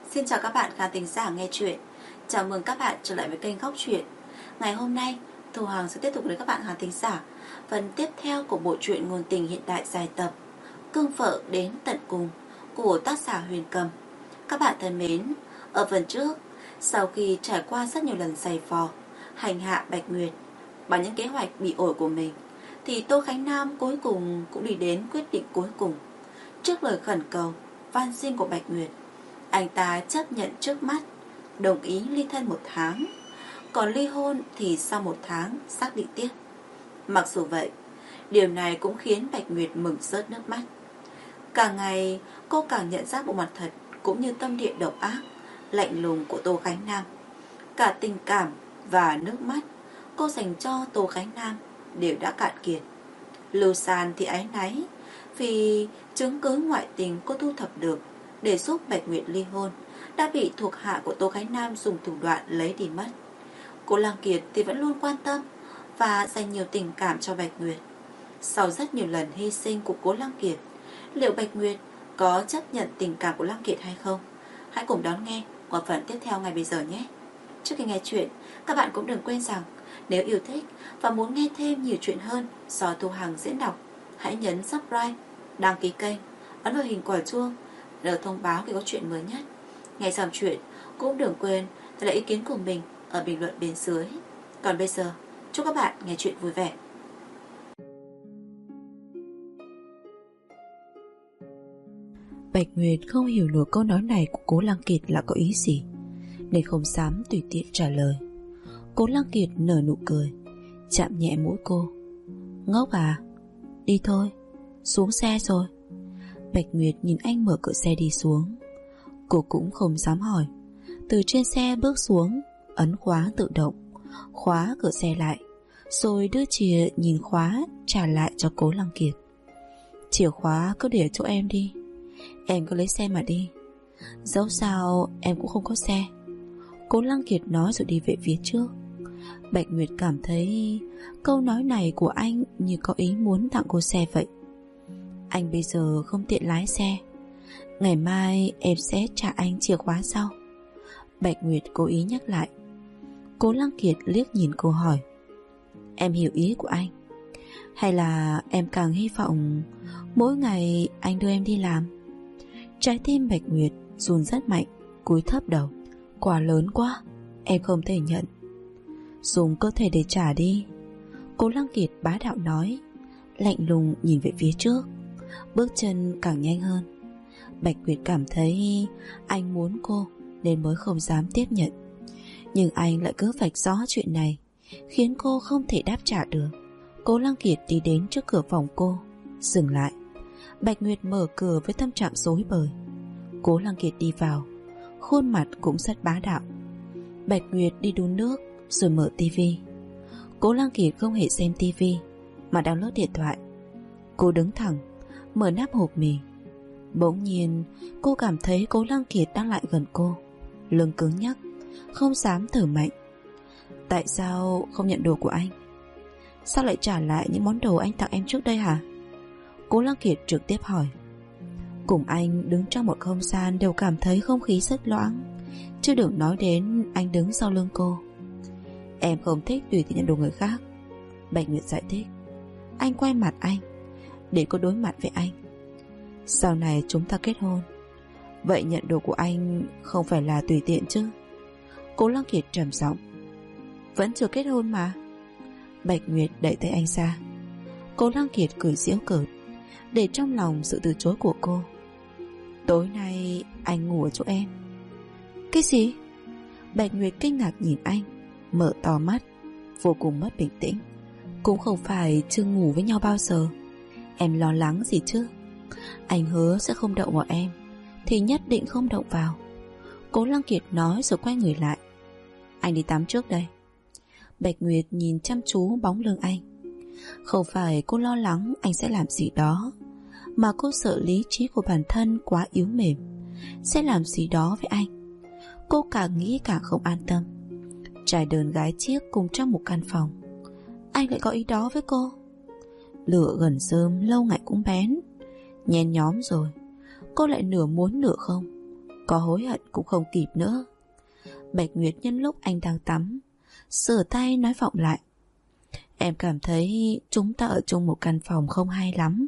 Xin chào các bạn khán thính giả nghe chuyện. Chào mừng các bạn trở lại với kênh Góc Chuyện. Ngày hôm nay, Thu Hằng sẽ tiếp tục với các bạn khán thính giả phần tiếp theo của bộ truyện ngôn tình hiện đại dài tập Cương Vợ Đến Tận Cùng của tác giả Huyền Cầm. Các bạn thân mến, ở phần trước, sau khi trải qua rất nhiều lần giày vò, hành hạ Bạch Nguyệt bằng những kế hoạch bị ổi của mình, thì Tô Khánh Nam cuối cùng cũng đi đến quyết định cuối cùng. Trước lời khẩn cầu van xin của Bạch Nguyệt, anh ta chấp nhận trước mắt, đồng ý ly thân 1 tháng, còn ly hôn thì sau 1 tháng xác định tiếp. Mặc dù vậy, điều này cũng khiến Bạch Nguyệt mừng rớt nước mắt. Càng ngày cô càng nhận ra bộ mặt thật cũng như tâm địa độc ác, lạnh lùng của Tô Khánh Nam. Cả tình cảm và nước mắt cô dành cho Tô Khánh Nam đều đã cạn kiệt. Lưu San thì áy náy vì chứng cứ ngoại tình cô thu thập được để giúp Bạch Nguyệt ly hôn đã bị thuộc hạ của Tô Khánh Nam dùng thủ đoạn lấy đi mất. Cô Lăng Kiệt thì vẫn luôn quan tâm và dành nhiều tình cảm cho Bạch Nguyệt. Sau rất nhiều lần hy sinh của cô Lăng Kiệt, liệu Bạch Nguyệt có chấp nhận tình cảm của Lăng Kiệt hay không? Hãy cùng đón nghe qua phần tiếp theo ngay bây giờ nhé. Trước khi nghe chuyện, các bạn cũng đừng quên rằng nếu yêu thích và muốn nghe thêm nhiều chuyện hơn do Thu Hằng diễn đọc, hãy nhấn subscribe, đăng ký kênh, ấn vào hình quả chuông để thông báo khi có chuyện mới nhất. Nghe xong chuyện cũng đừng quên để lại ý kiến của mình ở bình luận bên dưới. Còn bây giờ, chúc các bạn nghe chuyện vui vẻ. Bạch Nguyệt không hiểu nổi câu nói này của Cố Lăng Kiệt là có ý gì, nên không dám tùy tiện trả lời. Cố Lăng Kiệt nở nụ cười, chạm nhẹ mũi cô. Ngốc à, đi thôi, xuống xe rồi. Bạch Nguyệt nhìn anh mở cửa xe đi xuống. Cô cũng không dám hỏi, từ trên xe bước xuống, ấn khóa tự động, khóa cửa xe lại, rồi đưa chìa nhìn khóa trả lại cho Cố Lăng Kiệt. Chìa khóa cứ để chỗ em đi, em cứ lấy xe mà đi, dẫu sao em cũng không có xe. Cố Lăng Kiệt nói rồi đi về phía trước. Bạch Nguyệt cảm thấy câu nói này của anh như có ý muốn tặng cô xe vậy. Anh bây giờ không tiện lái xe, ngày mai em sẽ trả anh chìa khóa sau. Bạch Nguyệt cố ý nhắc lại. Cố Lăng Kiệt liếc nhìn cô hỏi, em hiểu ý của anh, hay là em càng hy vọng mỗi ngày anh đưa em đi làm? Trái tim Bạch Nguyệt run rất mạnh, cúi thấp đầu. Quá lớn quá, em không thể nhận. Dùng cơ thể để trả đi, Cố Lăng Kiệt bá đạo nói, lạnh lùng nhìn về phía trước, bước chân càng nhanh hơn. Bạch Nguyệt cảm thấy anh muốn cô nên mới không dám tiếp nhận, nhưng anh lại cứ vạch rõ chuyện này, khiến cô không thể đáp trả được. Cố Lăng Kiệt đi đến trước cửa phòng cô, dừng lại. Bạch Nguyệt mở cửa với tâm trạng rối bời. Cố Lăng Kiệt đi vào, khuôn mặt cũng rất bá đạo. Bạch Nguyệt đi đun nước rồi mở tivi. Cố Lăng Kiệt không hề xem tivi mà đang lướt điện thoại. Cô đứng thẳng, mở nắp hộp mì. Bỗng nhiên cô cảm thấy Cố Lăng Kiệt đang lại gần cô, lưng cứng nhắc, không dám thở mạnh. Tại sao không nhận đồ của anh? Sao lại trả lại những món đồ anh tặng em trước đây hả? Cố Lăng Kiệt trực tiếp hỏi. Cùng anh đứng trong một không gian đều cảm thấy không khí rất loãng, chứ đừng nói đến anh đứng sau lưng cô. Em không thích tùy tiện nhận đồ người khác, Bạch Nguyệt giải thích. Anh quay mặt anh để cô đối mặt với anh. Sau này chúng ta kết hôn, vậy nhận đồ của anh không phải là tùy tiện chứ? Cố Lăng Kiệt trầm giọng. Vẫn chưa kết hôn mà. Bạch Nguyệt đẩy tay anh ra. Cố Lăng Kiệt cười giễu cợt, để trong lòng sự từ chối của cô. Tối nay anh ngủ ở chỗ em. Cái gì? Bạch Nguyệt kinh ngạc nhìn anh, mở to mắt, vô cùng mất bình tĩnh. Cũng không phải chưa ngủ với nhau bao giờ, em lo lắng gì chứ? Anh hứa sẽ không động vào em thì nhất định không động vào. Cố Lăng Kiệt nói rồi quay người lại. Anh đi tắm trước đây. Bạch Nguyệt nhìn chăm chú bóng lưng anh. Không phải cô lo lắng anh sẽ làm gì đó, mà cô sợ lý trí của bản thân quá yếu mềm sẽ làm gì đó với anh. Cô càng nghĩ càng không an tâm. Trai đơn gái chiếc cùng trong một căn phòng, anh lại có ý đó với cô. Lửa gần rơm lâu ngày cũng bén, nhen nhóm rồi, cô lại nửa muốn nửa không. có hối hận cũng không kịp nữa. Bạch Nguyệt nhân lúc anh đang tắm, sửa tay nói vọng lại: Em cảm thấy chúng ta ở chung một căn phòng không hay lắm.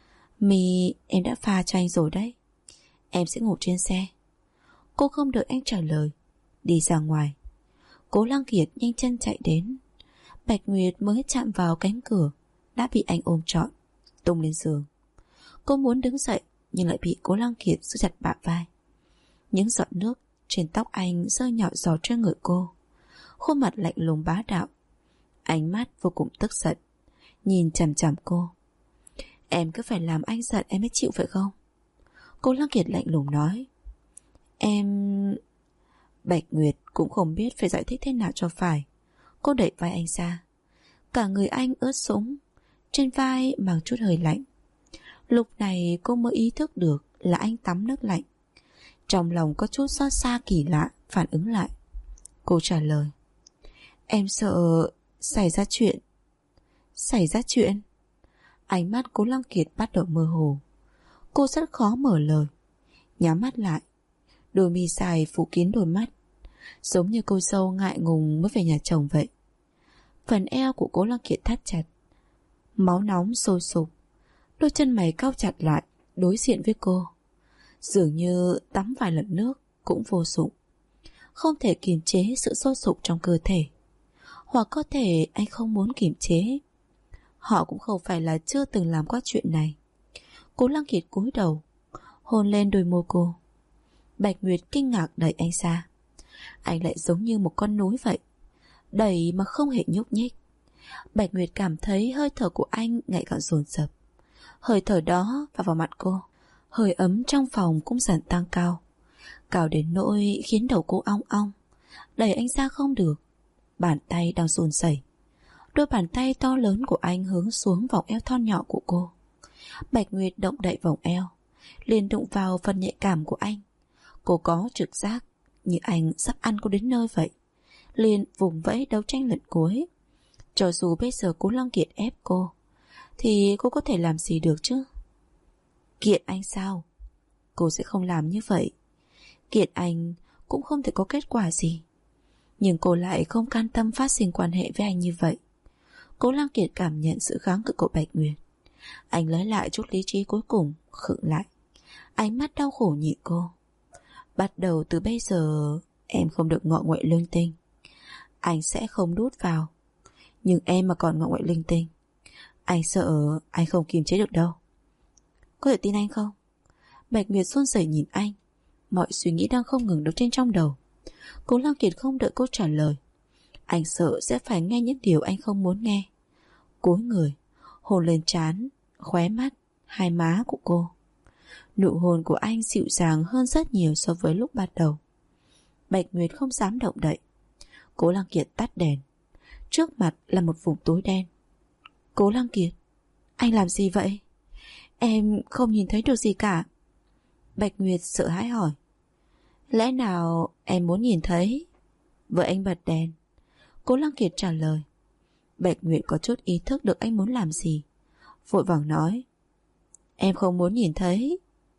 Mì em đã pha cho anh rồi đấy. Em sẽ ngủ trên xe. Cô không đợi anh trả lời, đi ra ngoài. Cố Lăng Kiệt nhanh chân chạy đến. Bạch Nguyệt mới chạm vào cánh cửa đã bị anh ôm trọn, tung lên giường. Cô muốn đứng dậy nhưng lại bị Cố Lăng Kiệt giữ chặt bả vai. Những giọt nước trên tóc anh rơi nhỏ giọt trên người cô. Khuôn mặt lạnh lùng bá đạo, ánh mắt vô cùng tức giận, nhìn chằm chằm cô. Em cứ phải làm anh giận em mới chịu phải không? Cố Lăng Kiệt lạnh lùng nói. Em... Bạch Nguyệt cũng không biết phải giải thích thế nào cho phải. Cô đẩy vai anh ra. Cả người anh ướt sũng, trên vai mang chút hơi lạnh. Lúc này cô mới ý thức được là anh tắm nước lạnh. Trong lòng có chút xót xa kỳ lạ, phản ứng lại. Cô trả lời: Em sợ xảy ra chuyện. Xảy ra chuyện? Ánh mắt Cố Lăng Kiệt bắt đầu mơ hồ. Cô rất khó mở lời. Nhắm mắt lại, đôi mi dài phủ kín đôi mắt, giống như cô dâu ngại ngùng mới về nhà chồng vậy. Phần eo của Cố Lăng Kiệt thắt chặt, máu nóng sôi sục. Đôi chân mày cau chặt lại, đối diện với cô. Dường như tắm vài lần nước cũng vô dụng, không thể kiềm chế sự sôi sục trong cơ thể. Hoặc có thể anh không muốn kiềm chế. Họ cũng không phải là chưa từng làm qua chuyện này. Cố Lăng Kiệt cúi đầu, hôn lên đôi môi cô. Bạch Nguyệt kinh ngạc đẩy anh ra. Anh lại giống như một con núi vậy, đẩy mà không hề nhúc nhích. Bạch Nguyệt cảm thấy hơi thở của anh ngày càng dồn dập. Hơi thở đó vào mặt cô. Hơi ấm trong phòng cũng dần tăng cao, cao đến nỗi khiến đầu cô ong ong. Đẩy anh ra không được. Bàn tay đang run rẩy. Đôi bàn tay to lớn của anh hướng xuống vòng eo thon nhỏ của cô. Bạch Nguyệt động đậy vòng eo, liền đụng vào phần nhạy cảm của anh. Cô có trực giác như anh sắp ăn cô đến nơi vậy, liền vùng vẫy đấu tranh lần cuối. Cho dù bây giờ Cố Lăng Kiệt ép cô, thì cô có thể làm gì được chứ? Kiện anh sao? Cô sẽ không làm như vậy. Kiện anh cũng không thể có kết quả gì. Nhưng cô lại không can tâm phát sinh quan hệ với anh như vậy. Cố Lăng Kiệt cảm nhận sự kháng cự của Bạch Nguyệt. Anh lấy lại chút lý trí cuối cùng, khựng lại. Ánh mắt đau khổ nhìn cô. Bắt đầu từ bây giờ em không được ngọ nguậy linh tinh. Anh sẽ không đút vào. Nhưng em mà còn ngọ nguậy linh tinh, anh sợ anh không kiềm chế được đâu. Có thể tin anh không? Bạch Nguyệt run rẩy nhìn anh. Mọi suy nghĩ đang không ngừng đấu tranh trong đầu. Cố Lăng Kiệt không đợi cô trả lời. Anh sợ sẽ phải nghe những điều anh không muốn nghe. Cúi người, hôn lên trán, khóe mắt, hai má của cô. Nụ hôn của anh dịu dàng hơn rất nhiều so với lúc ban đầu. Bạch Nguyệt không dám động đậy. Cố Lăng Kiệt tắt đèn. Trước mặt là một vùng tối đen. Cố Lăng Kiệt, anh làm gì vậy? Em không nhìn thấy được gì cả. Bạch Nguyệt sợ hãi hỏi. Lẽ nào em muốn nhìn thấy? Vợ anh bật đèn. Cố Lăng Kiệt trả lời. Bạch Nguyệt có chút ý thức được anh muốn làm gì, vội vàng nói. Em không muốn nhìn thấy.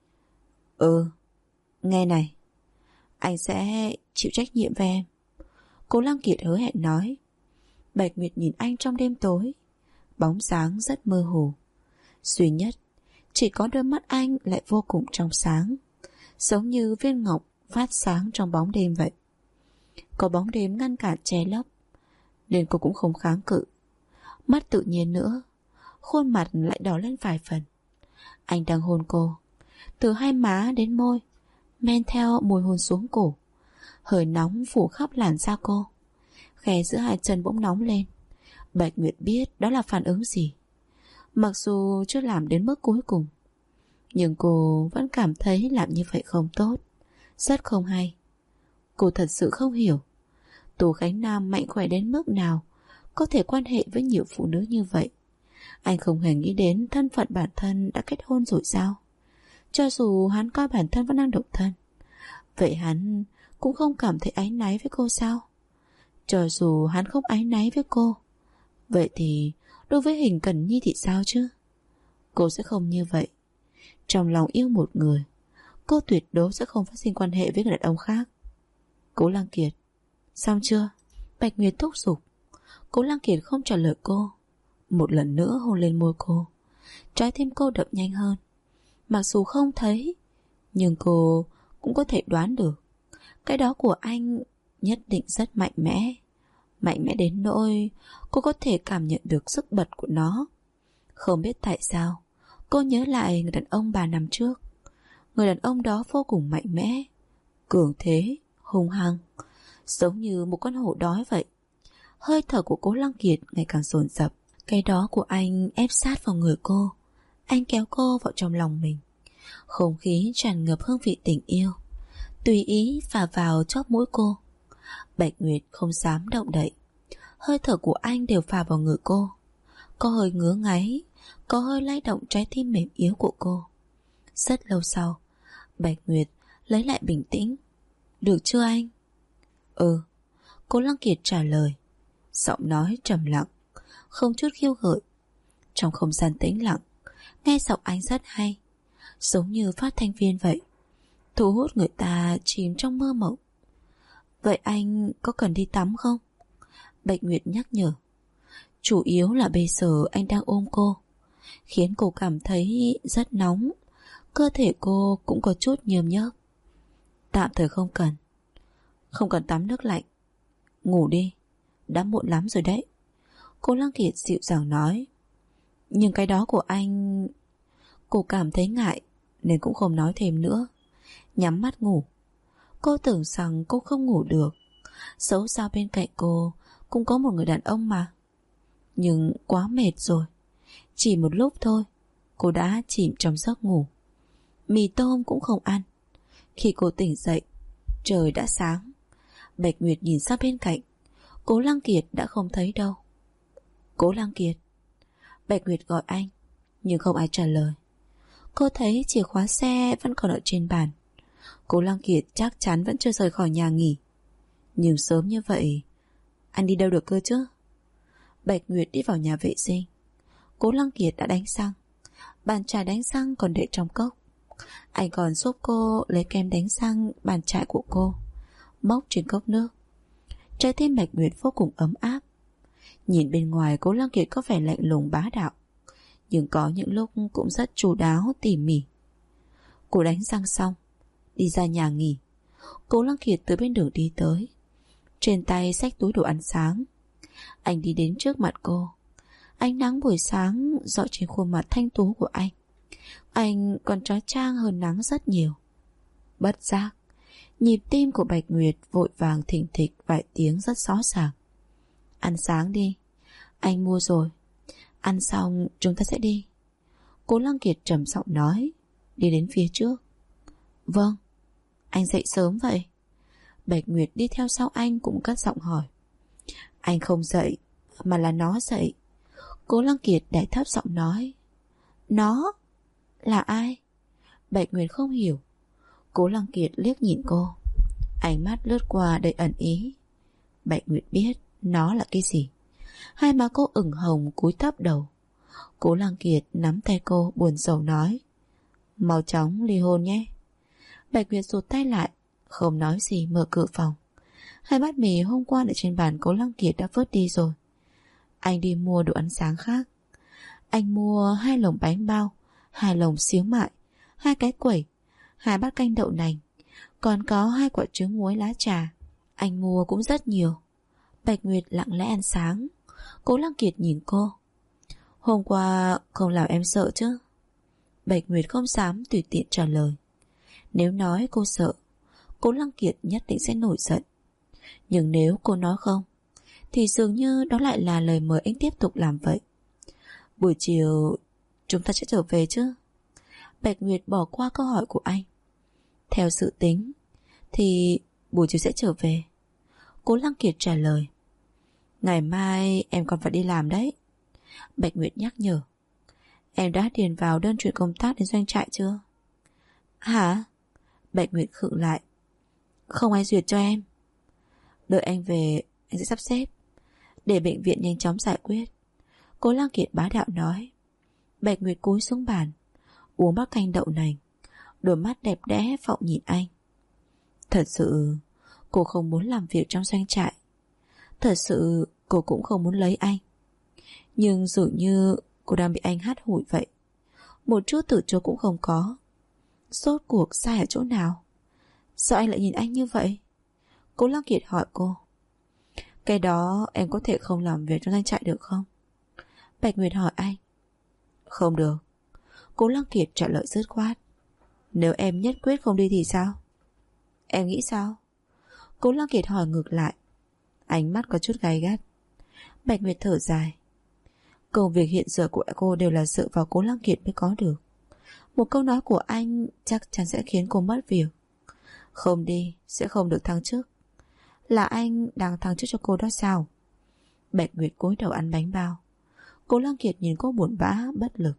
Nghe này, anh sẽ chịu trách nhiệm với em. Cố Lăng Kiệt hứa hẹn nói. Bạch Nguyệt nhìn anh trong đêm tối. Bóng dáng rất mơ hồ. Duy nhất chỉ có đôi mắt anh lại vô cùng trong sáng, giống như viên ngọc phát sáng trong bóng đêm vậy. Có bóng đêm ngăn cản che lấp, nên cô cũng không kháng cự. Mắt tự nhiên nữa, khuôn mặt lại đỏ lên vài phần. Anh đang hôn cô, từ hai má đến môi, men theo mùi hôn xuống cổ. Hơi nóng phủ khắp làn da cô. Khe giữa hai chân bỗng nóng lên. Bạch Nguyệt biết đó là phản ứng gì. Mặc dù chưa làm đến mức cuối cùng, nhưng cô vẫn cảm thấy làm như vậy không tốt, rất không hay. Cô thật sự không hiểu Tô Khánh Nam mạnh khỏe đến mức nào có thể quan hệ với nhiều phụ nữ như vậy. Anh không hề nghĩ đến thân phận bản thân đã kết hôn rồi sao? Cho dù hắn coi bản thân vẫn đang độc thân, vậy hắn cũng không cảm thấy áy náy với cô sao? Cho dù hắn không áy náy với cô, vậy thì đối với Hình Cẩn Nhi thì sao chứ? Cô sẽ không như vậy. Trong lòng yêu một người, Cô tuyệt đối sẽ không phát sinh quan hệ với người đàn ông khác. Cố Lăng Kiệt, xong chưa? Bạch Nguyệt thúc giục. Cố Lăng Kiệt không trả lời cô, một lần nữa hôn lên môi cô. Trái tim cô đập nhanh hơn. Mặc dù không thấy, nhưng cô cũng có thể đoán được cái đó của anh nhất định rất mạnh mẽ. Mạnh mẽ đến nỗi cô có thể cảm nhận được sức bật của nó. Không biết tại sao cô nhớ lại người đàn ông 3 năm trước. Người đàn ông đó vô cùng mạnh mẽ, cường thế, hung hăng, giống như một con hổ đói vậy. Hơi thở của Cố Lăng Kiệt ngày càng dồn dập. Cái đó của anh ép sát vào người cô. Anh kéo cô vào trong lòng mình. Không khí tràn ngập hương vị tình yêu, tùy ý phả vào chóp mũi cô. Bạch Nguyệt không dám động đậy. Hơi thở của anh đều phả vào người cô. Có hơi ngứa ngáy, có hơi lay động trái tim mềm yếu của cô. Rất lâu sau, Bạch Nguyệt lấy lại bình tĩnh. Được chưa anh? Ừ, Cố Lăng Kiệt trả lời. Giọng nói trầm lặng, không chút khiêu gợi. Trong không gian tĩnh lặng, nghe giọng anh rất hay, giống như phát thanh viên vậy, thu hút người ta chìm trong mơ mộng. Vậy anh có cần đi tắm không? Bạch Nguyệt nhắc nhở. Chủ yếu là bây giờ anh đang ôm cô, khiến cô cảm thấy rất nóng. Cơ thể cô cũng có chút nhờm nhớp. Tạm thời không cần. Không cần tắm nước lạnh. Ngủ đi, đã muộn lắm rồi đấy. Cố Lăng Kiệt dịu dàng nói. Nhưng cái đó của anh... Cô cảm thấy ngại nên cũng không nói thêm nữa, nhắm mắt ngủ. Cô tưởng rằng cô không ngủ được, dẫu sao bên cạnh cô cũng có một người đàn ông mà. Nhưng quá mệt rồi. Chỉ một lúc thôi, cô đã chìm trong giấc ngủ. Mì tôm cũng không ăn. Khi cô tỉnh dậy, trời đã sáng. Bạch Nguyệt nhìn sang bên cạnh. Cố Lăng Kiệt đã không thấy đâu. Cố Lăng Kiệt. Bạch Nguyệt gọi anh, nhưng không ai trả lời. Cô thấy chìa khóa xe vẫn còn ở trên bàn. Cố Lăng Kiệt chắc chắn vẫn chưa rời khỏi nhà nghỉ. Nhưng sớm như vậy, anh đi đâu được cơ chứ? Bạch Nguyệt đi vào nhà vệ sinh. Cố Lăng Kiệt đã đánh răng. Bàn chải đánh răng còn để trong cốc. Anh còn giúp cô lấy kem đánh răng bàn chải của cô, móc trên cốc nước. Trái tim Bạch Nguyệt vô cùng ấm áp. Nhìn bên ngoài Cố Lăng Kiệt có vẻ lạnh lùng bá đạo, nhưng có những lúc cũng rất chu đáo tỉ mỉ. Cô đánh răng xong, đi ra nhà nghỉ. Cố Lăng Kiệt từ bên đường đi tới, trên tay xách túi đồ ăn sáng. Anh đi đến trước mặt cô. Ánh nắng buổi sáng rọi trên khuôn mặt thanh tú của anh. Anh còn trói trang hơn nắng rất nhiều. Bất giác, nhịp tim của Bạch Nguyệt vội vàng thình thịch vài tiếng rất rõ ràng. Ăn sáng đi, anh mua rồi. Ăn xong chúng ta sẽ đi. Cố Lăng Kiệt trầm giọng nói, đi đến phía trước. Vâng. Anh dậy sớm vậy? Bạch Nguyệt đi theo sau anh cũng cất giọng hỏi. Anh không dậy, mà là nó dậy. Cố Lăng Kiệt đè thấp giọng nói. Nó? Là ai? Bạch Nguyệt không hiểu. Cố Lăng Kiệt liếc nhìn cô, ánh mắt lướt qua đầy ẩn ý. Bạch Nguyệt biết nó là cái gì. Hai má cô ửng hồng cúi thấp đầu. Cố Lăng Kiệt nắm tay cô buồn rầu nói, mau chóng ly hôn nhé. Bạch Nguyệt rụt tay lại, không nói gì mở cửa phòng. Hai bát mì hôm qua ở trên bàn Cố Lăng Kiệt đã vớt đi rồi. Anh đi mua đồ ăn sáng khác. Anh mua 2 lồng bánh bao, 2 lồng xíu mại, 2 cái quẩy, 2 bát canh đậu nành, còn có 2 quả trứng muối lá trà. Anh mua cũng rất nhiều. Bạch Nguyệt lặng lẽ ăn sáng. Cố Lăng Kiệt nhìn cô. Hôm qua không làm em sợ chứ? Bạch Nguyệt không dám tùy tiện trả lời. Nếu nói cô sợ, Cố Lăng Kiệt nhất định sẽ nổi giận. Nhưng nếu cô nói không, thì dường như đó lại là lời mời anh tiếp tục làm vậy. Buổi chiều chúng ta sẽ trở về chứ? Bạch Nguyệt bỏ qua câu hỏi của anh. Theo sự tính thì buổi chiều sẽ trở về. Cố Lăng Kiệt trả lời. Ngày mai em còn phải đi làm đấy. Bạch Nguyệt nhắc nhở. Em đã điền vào đơn chuyển công tác đến doanh trại chưa? Hả? Bạch Nguyệt khựng lại. Không ai duyệt cho em. Đợi anh về anh sẽ sắp xếp, để bệnh viện nhanh chóng giải quyết. Cố Lăng Kiệt bá đạo nói. Bạch Nguyệt cúi xuống bàn, uống bát canh đậu nành. Đôi mắt đẹp đẽ phọng nhìn anh. Thật sự cô không muốn làm việc trong doanh trại. Thật sự cô cũng không muốn lấy anh. Nhưng dường như cô đang bị anh hắt hủi vậy. Một chút từ chối cũng không có. Rốt cuộc sai ở chỗ nào? Sao anh lại nhìn anh như vậy? Cố Lăng Kiệt hỏi cô. Cái đó em có thể không làm việc trong doanh trại được không? Bạch Nguyệt hỏi anh. Không được. Cố Lăng Kiệt trả lời dứt khoát. Nếu em nhất quyết không đi thì sao? Em nghĩ sao? Cố Lăng Kiệt hỏi ngược lại. Ánh mắt có chút gay gắt. Bạch Nguyệt thở dài. Công việc hiện giờ của cô đều là dựa vào Cố Lăng Kiệt mới có được. Một câu nói của anh chắc chắn sẽ khiến cô mất việc. Không đi sẽ không được thăng chức. Là anh đang thăng chức cho cô đó sao? Bạch Nguyệt cúi đầu ăn bánh bao. Cố Lăng Kiệt nhìn cô buồn bã bất lực.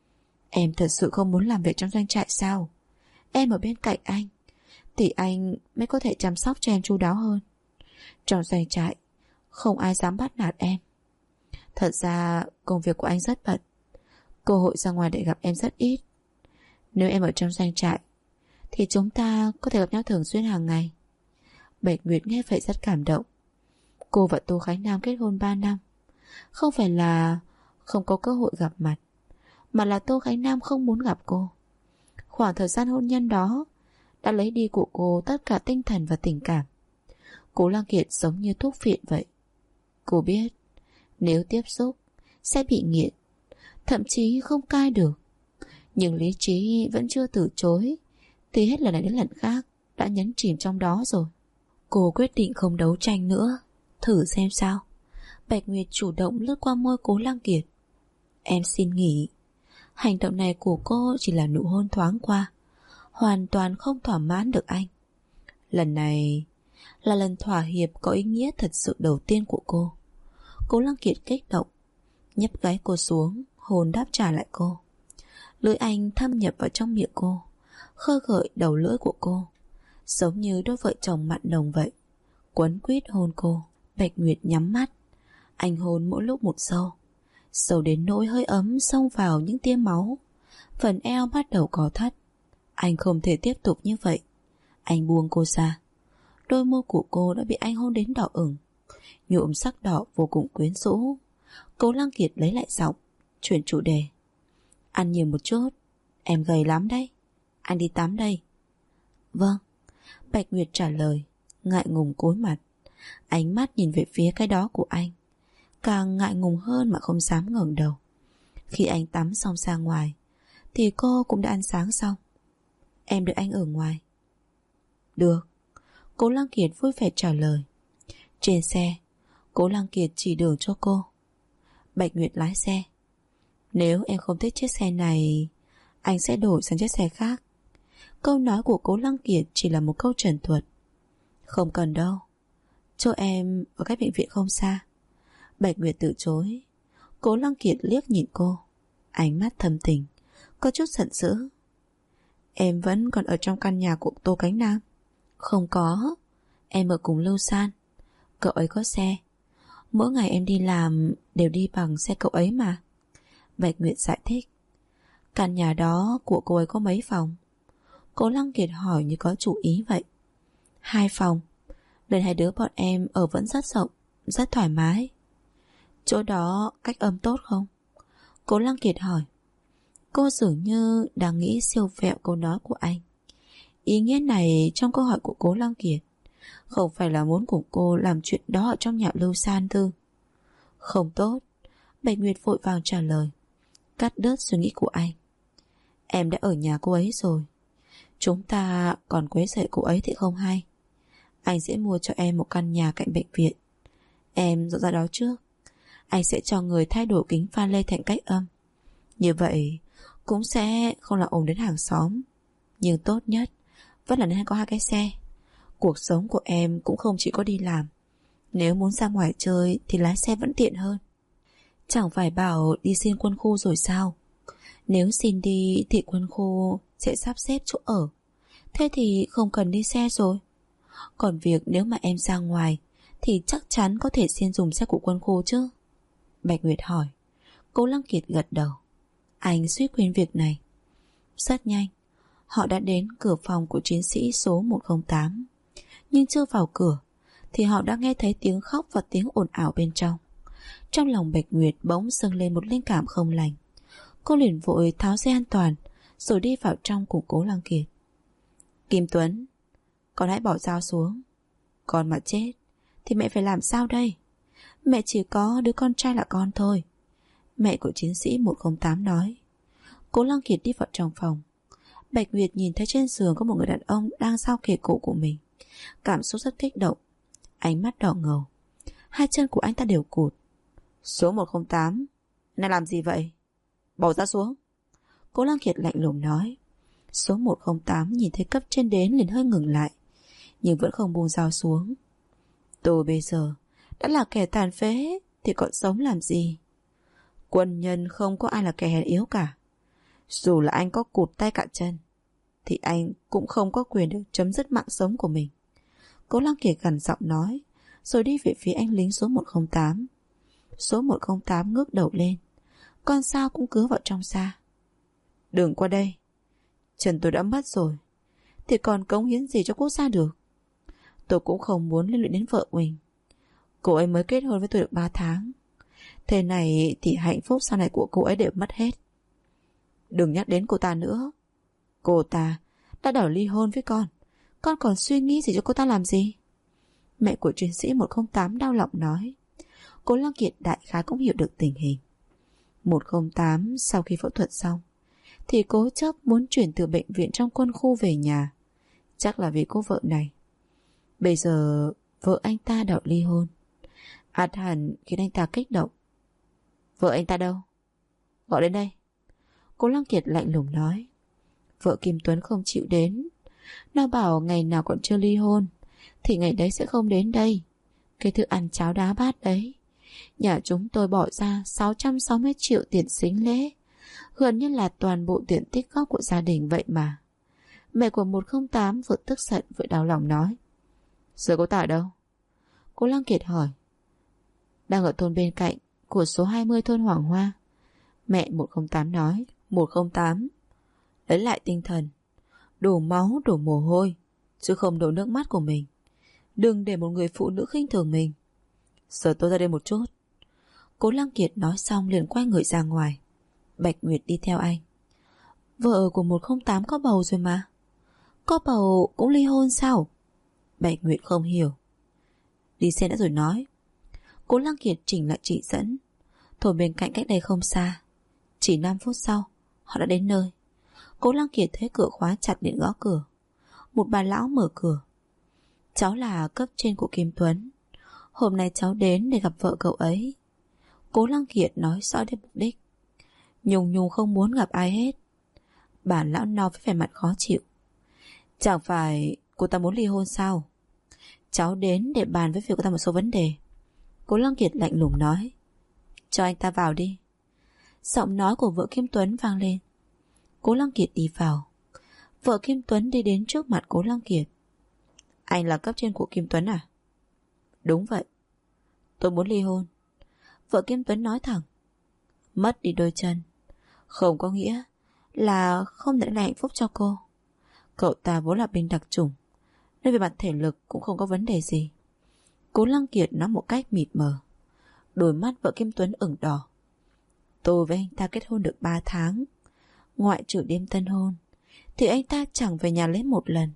Em thật sự không muốn làm việc trong doanh trại sao? Em ở bên cạnh anh thì anh mới có thể chăm sóc cho em chu đáo hơn. Trong doanh trại không ai dám bắt nạt em. Thật ra công việc của anh rất bận. Cơ hội ra ngoài để gặp em rất ít. Nếu em ở trong doanh trại thì chúng ta có thể gặp nhau thường xuyên hàng ngày. Bạch Nguyệt nghe vậy rất cảm động. Cô và Tô Khánh Nam kết hôn 3 năm. Không phải là không có cơ hội gặp mặt, mà là Tô Khánh Nam không muốn gặp cô. Khoảng thời gian hôn nhân đó đã lấy đi của cô tất cả tinh thần và tình cảm. Cố Lăng Kiệt giống như thuốc phiện vậy. Cô biết nếu tiếp xúc sẽ bị nghiện, thậm chí không cai được. Nhưng lý trí vẫn chưa từ chối, thì hết lần này đến lần khác đã nhấn chìm trong đó rồi. Cô quyết định không đấu tranh nữa, thử xem sao. Bạch Nguyệt chủ động lướt qua môi Cố Lăng Kiệt. Em xin nghỉ. Hành động này của cô chỉ là nụ hôn thoáng qua, hoàn toàn không thỏa mãn được anh. Lần này là lần thỏa hiệp có ý nghĩa thật sự đầu tiên của cô. Cố Lăng Kiệt kích động, nhấp gáy cô xuống, hôn đáp trả lại cô. Lưỡi anh thâm nhập vào trong miệng cô, khơi gợi đầu lưỡi của cô, giống như đôi vợ chồng mặn nồng vậy. Quấn quýt hôn cô. Bạch Nguyệt nhắm mắt. Anh hôn mỗi lúc một sâu, sâu đến nỗi hơi ấm xông vào những tia máu. Phần eo bắt đầu co thắt. Anh không thể tiếp tục như vậy. Anh buông cô ra. Đôi môi của cô đã bị anh hôn đến đỏ ửng, nhuộm sắc đỏ vô cùng quyến rũ. Cố Lăng Kiệt lấy lại giọng, chuyển chủ đề. Ăn nhiều một chút, em gầy lắm đấy. Anh đi tắm đây. Vâng. Bạch Nguyệt trả lời, ngại ngùng cúi mặt. Ánh mắt nhìn về phía cái đó của anh, càng ngại ngùng hơn mà không dám ngẩng đầu. Khi anh tắm xong ra ngoài thì cô cũng đã ăn sáng xong. Em đợi anh ở ngoài. Được. Cố Lăng Kiệt vui vẻ trả lời. Trên xe, Cố Lăng Kiệt chỉ đường cho cô. Bạch Nguyệt lái xe. Nếu em không thích chiếc xe này, anh sẽ đổi sang chiếc xe khác. Câu nói của Cố Lăng Kiệt chỉ là một câu trần thuật. Không cần đâu, chỗ em ở cách bệnh viện không xa. Bạch Nguyệt từ chối. Cố Lăng Kiệt liếc nhìn cô, ánh mắt thâm tình, có chút giận dữ. Em vẫn còn ở trong căn nhà của Tô Khánh Nam. Không có, em ở cùng Lưu San. Cậu ấy có xe. Mỗi ngày em đi làm đều đi bằng xe cậu ấy mà. Bạch Nguyệt giải thích. Căn nhà đó của cô ấy có mấy phòng? Cố Lăng Kiệt hỏi như có chủ ý vậy. 2 phòng. Nên hai đứa bọn em ở vẫn rất rộng, rất thoải mái. Chỗ đó cách âm tốt không? Cố Lăng Kiệt hỏi. Cô dường như đang nghĩ siêu vẹo câu nói của anh. Ý nghĩa này trong câu hỏi của Cố Lăng Kiệt không phải là muốn cùng cô làm chuyện đó ở trong nhà Lưu San Thư. Không tốt. Bạch Nguyệt vội vàng trả lời, cắt đứt suy nghĩ của anh. Em đã ở nhà cô ấy rồi. Chúng ta còn quấy rầy cô ấy thì không hay. Anh sẽ mua cho em một căn nhà cạnh bệnh viện. Em dọn ra đó trước. Anh sẽ cho người thay đổi kính pha lê thành cách âm. Như vậy cũng sẽ không làm ồn đến hàng xóm. Nhưng tốt nhất vẫn là nên có 2 cái xe. Cuộc sống của em cũng không chỉ có đi làm. Nếu muốn ra ngoài chơi thì lái xe vẫn tiện hơn. Chẳng phải bảo đi xin quân khu rồi sao? Nếu xin đi thì quân khu sẽ sắp xếp chỗ ở. Thế thì không cần đi xe rồi. Còn việc nếu mà em ra ngoài thì chắc chắn có thể xin dùng xe của quân khu chứ? Bạch Nguyệt hỏi. Cố Lăng Kiệt gật đầu. Anh suýt quên việc này. Rất nhanh, Họ đã đến cửa phòng của chiến sĩ số 108. Nhưng chưa vào cửa thì họ đã nghe thấy tiếng khóc và tiếng ồn ào bên trong. Trong lòng Bạch Nguyệt bỗng dâng lên một linh cảm không lành. Cô liền vội tháo dây an toàn rồi đi vào trong cùng Cố Lăng Kiệt. Kim Tuấn, con hãy bỏ dao xuống. Con mà chết thì mẹ phải làm sao đây? Mẹ chỉ có đứa con trai là con thôi, mẹ của chiến sĩ 108 nói. Cố Lăng Kiệt đi vào trong phòng. Bạch Nguyệt nhìn thấy trên giường có một người đàn ông đang giao kề cổ của mình. Cảm xúc rất kích động, ánh mắt đỏ ngầu. Hai chân của anh ta đều cụt. Số 108, này làm gì vậy? Bỏ ra xuống. Cố Lăng Kiệt lạnh lùng nói. Số 108 nhìn thấy cấp trên đến liền hơi ngừng lại, nhưng vẫn không buông dao xuống. Tôi bây giờ đã là kẻ tàn phế thì còn sống làm gì? Quân nhân không có ai là kẻ hèn yếu cả. Dù là anh có cụt tay cạn chân thì anh cũng không có quyền được chấm dứt mạng sống của mình. Cố Lăng Kiệt gằn giọng nói, rồi đi về phía anh lính số 108. Số 108 ngước đầu lên, con sao cũng cứa vào trong da. Đừng qua đây, chân tôi đã mất rồi thì còn cống hiến gì cho quốc gia được. Tôi cũng không muốn liên lụy đến vợ mình. Cô ấy mới kết hôn với tôi được 3 tháng. Thế này thì hạnh phúc sau này của cô ấy đều mất hết. Đừng nhắc đến cô ta nữa. Cô ta đã đòi ly hôn với con còn suy nghĩ gì cho cô ta làm gì? Mẹ của chiến sĩ 108 đau lòng nói. Cố Lăng Kiệt đại khái cũng hiểu được tình hình. 108 sau khi phẫu thuật xong thì cố chấp muốn chuyển từ bệnh viện trong quân khu về nhà. Chắc là vì cô vợ này. Bây giờ vợ anh ta đòi ly hôn, ắt hẳn khiến anh ta kích động. Vợ anh ta đâu? Gọi đến đây. Cố Lăng Kiệt lạnh lùng nói. Vợ Kim Tuấn không chịu đến. Nó bảo ngày nào còn chưa ly hôn thì ngày đấy sẽ không đến đây. Cái thứ ăn cháo đá bát đấy, nhà chúng tôi bỏ ra 660 triệu tiền sính lễ, gần như là toàn bộ tiền tích góp của gia đình vậy mà. Mẹ của 108 vừa tức giận vừa đau lòng nói. Giờ cô ta ở đâu? Cố Lăng Kiệt hỏi. Đang ở thôn bên cạnh của số 20 thôn Hoàng Hoa. Mẹ 108 nói. 108 lấy lại tinh thần, đổ máu đổ mồ hôi chứ không đổ nước mắt của mình. Đừng để một người phụ nữ khinh thường mình. Giờ tôi ra đây một chút. Cố Lăng Kiệt nói xong liền quay người ra ngoài. Bạch Nguyệt đi theo anh. Vợ của 108 có bầu rồi mà. Có bầu cũng ly hôn sao? Bạch Nguyệt không hiểu. Đi xe đã rồi nói. Cố Lăng Kiệt chỉnh lại chỉ dẫn. Thôn bên cạnh cách đây không xa. Chỉ 5 phút sau họ đã đến nơi. Cố Lăng Kiệt thấy cửa khóa chặt điện gõ cửa. Một bà lão mở cửa. Cháu là cấp trên của Kim Tuấn. Hôm nay cháu đến để gặp vợ cậu ấy. Cố Lăng Kiệt nói rõ đến mục đích. Nhung Nhung không muốn gặp ai hết. Bà lão nói với vẻ mặt khó chịu. Chẳng phải cô ta muốn ly hôn sao? Cháu đến để bàn với việc cô ta một số vấn đề. Cố Lăng Kiệt lạnh lùng nói. Cho anh ta vào đi. Giọng nói của vợ Kim Tuấn vang lên. Cố Lăng Kiệt đi vào. Vợ Kim Tuấn đi đến trước mặt Cố Lăng Kiệt. Anh là cấp trên của Kim Tuấn à? Đúng vậy. Tôi muốn ly hôn. Vợ Kim Tuấn nói thẳng. Mất đi đôi chân không có nghĩa là không để lại hạnh phúc cho cô. Cậu ta vốn là binh đặc chủng nên về mặt thể lực cũng không có vấn đề gì. Cố Lăng Kiệt nói một cách mịt mờ. Đôi mắt vợ Kim Tuấn ửng đỏ. Tôi với anh ta kết hôn được 3 tháng. Ngoại trừ đêm tân hôn thì anh ta chẳng về nhà lấy một lần.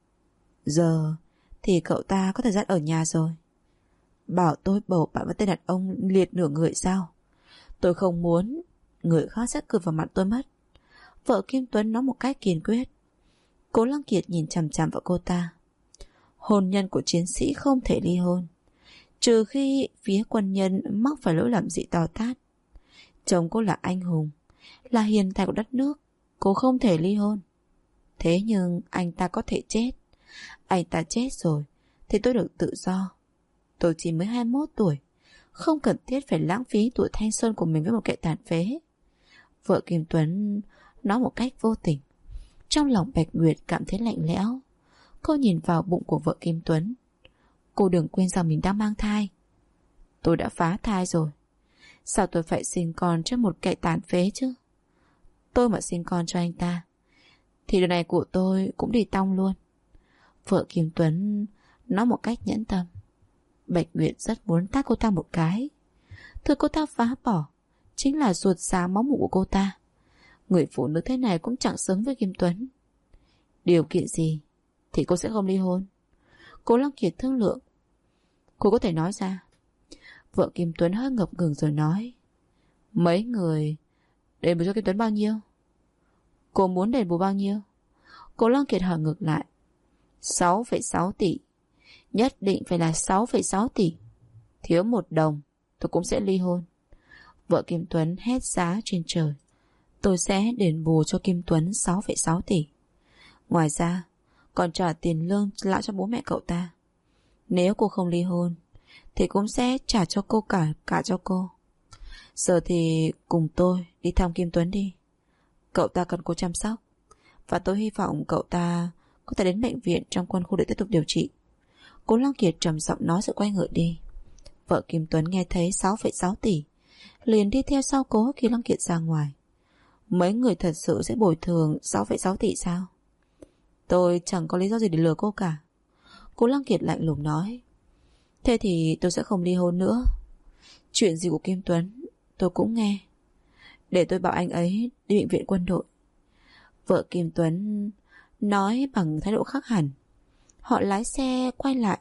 Giờ thì cậu ta có thời gian ở nhà rồi. Bảo tôi bầu bạn với tên đàn ông liệt nửa người sao? Tôi không muốn. Người khác sẽ cười vào mặt tôi mất. Vợ Kim Tuấn nói một cách kiên quyết. Cố Lăng Kiệt nhìn chằm chằm vào cô ta. Hôn nhân của chiến sĩ không thể ly hôn, trừ khi phía quân nhân mắc phải lỗi lầm gì to tát. Chồng cô là anh hùng, là hiền tài của đất nước. Cô không thể ly hôn. Thế nhưng anh ta có thể chết. Anh ta chết rồi thì tôi được tự do. Tôi chỉ mới 21 tuổi, không cần thiết phải lãng phí tuổi thanh xuân của mình với một kẻ tàn phế. Vợ Kim Tuấn nói một cách vô tình. Trong lòng Bạch Nguyệt cảm thấy lạnh lẽo. Cô nhìn vào bụng của vợ Kim Tuấn. Cô đừng quên rằng mình đang mang thai. Tôi đã phá thai rồi. Sao tôi phải sinh con cho một kẻ tàn phế chứ? Tôi mà sinh con cho anh ta thì điều này của tôi cũng đi tong luôn. Vợ Kim Tuấn nói một cách nhẫn tâm. Bạch Nguyệt rất muốn tát cô ta một cái. Thứ cô ta phá bỏ chính là ruột già máu mủ của cô ta. Người phụ nữ thế này cũng chẳng xứng với Kim Tuấn. Điều kiện gì thì cô sẽ không ly hôn. Cố Lăng Kiệt thương lượng. Cô có thể nói ra. Vợ Kim Tuấn hơi ngập ngừng rồi nói. Mấy người đền bù cho Kim Tuấn bao nhiêu? Cô muốn đền bù bao nhiêu? Cố Lăng Kiệt hỏi ngược lại. 6,6 tỷ. Nhất định phải là 6,6 tỷ. Thiếu 1 đồng tôi cũng sẽ ly hôn. Vợ Kim Tuấn hét giá trên trời. Tôi sẽ đền bù cho Kim Tuấn 6,6 tỷ. Ngoài ra còn trả tiền lương lại cho bố mẹ cậu ta. Nếu cô không ly hôn thì cũng sẽ trả cho cô cả cho cô. Giờ thì cùng tôi đi thăm Kim Tuấn đi. Cậu ta cần cô chăm sóc. Và tôi hy vọng cậu ta có thể đến bệnh viện trong quân khu để tiếp tục điều trị. Cố Lăng Kiệt trầm giọng nói rồi quay người đi. Vợ Kim Tuấn nghe thấy 6,6 tỷ liền đi theo sau Cố Lăng Kiệt ra ngoài. Mấy người thật sự sẽ bồi thường 6,6 tỷ sao? Tôi chẳng có lý do gì để lừa cô cả. Cố Lăng Kiệt lạnh lùng nói. Thế thì tôi sẽ không ly hôn nữa. Chuyện gì của Kim Tuấn tôi cũng nghe. Để tôi bảo anh ấy đi bệnh viện quân đội. Vợ Kim Tuấn nói bằng thái độ khác hẳn. Họ lái xe quay lại.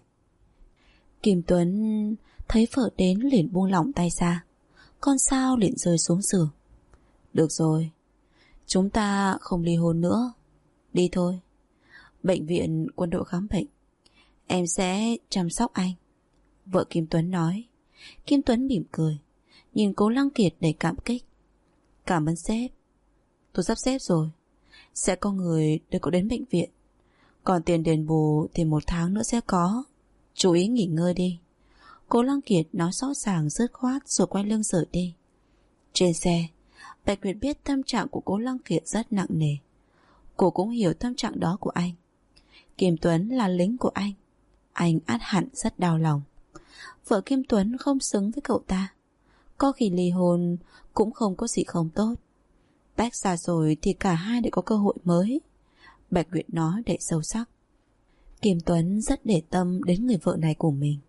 Kim Tuấn thấy vợ đến liền buông lỏng tay ra. Con sao liền rơi xuống giường. Được rồi, chúng ta không ly hôn nữa. Đi thôi. Bệnh viện quân đội khám bệnh. Em sẽ chăm sóc anh. Vợ Kim Tuấn nói. Kim Tuấn mỉm cười, nhìn Cố Lăng Kiệt đầy cảm kích. Cảm ơn sếp. Tôi sắp xếp rồi. Sẽ có người đưa cậu đến bệnh viện. Còn tiền đền bù thì 1 tháng nữa sẽ có. Chú ý nghỉ ngơi đi. Cố Lăng Kiệt nói rõ ràng dứt khoát rồi quay lưng rời đi. Trên xe, Bạch Nguyệt biết tâm trạng của Cố Lăng Kiệt rất nặng nề. Cô cũng hiểu tâm trạng đó của anh. Kim Tuấn là lính của anh ắt hẳn rất đau lòng. Vợ Kim Tuấn không xứng với cậu ta. Có khi ly hôn cũng không có gì không tốt. Tách ra rồi thì cả hai để có cơ hội mới. Bạch Nguyệt nói đầy sâu sắc. Kim Tuấn rất để tâm đến người vợ này của mình.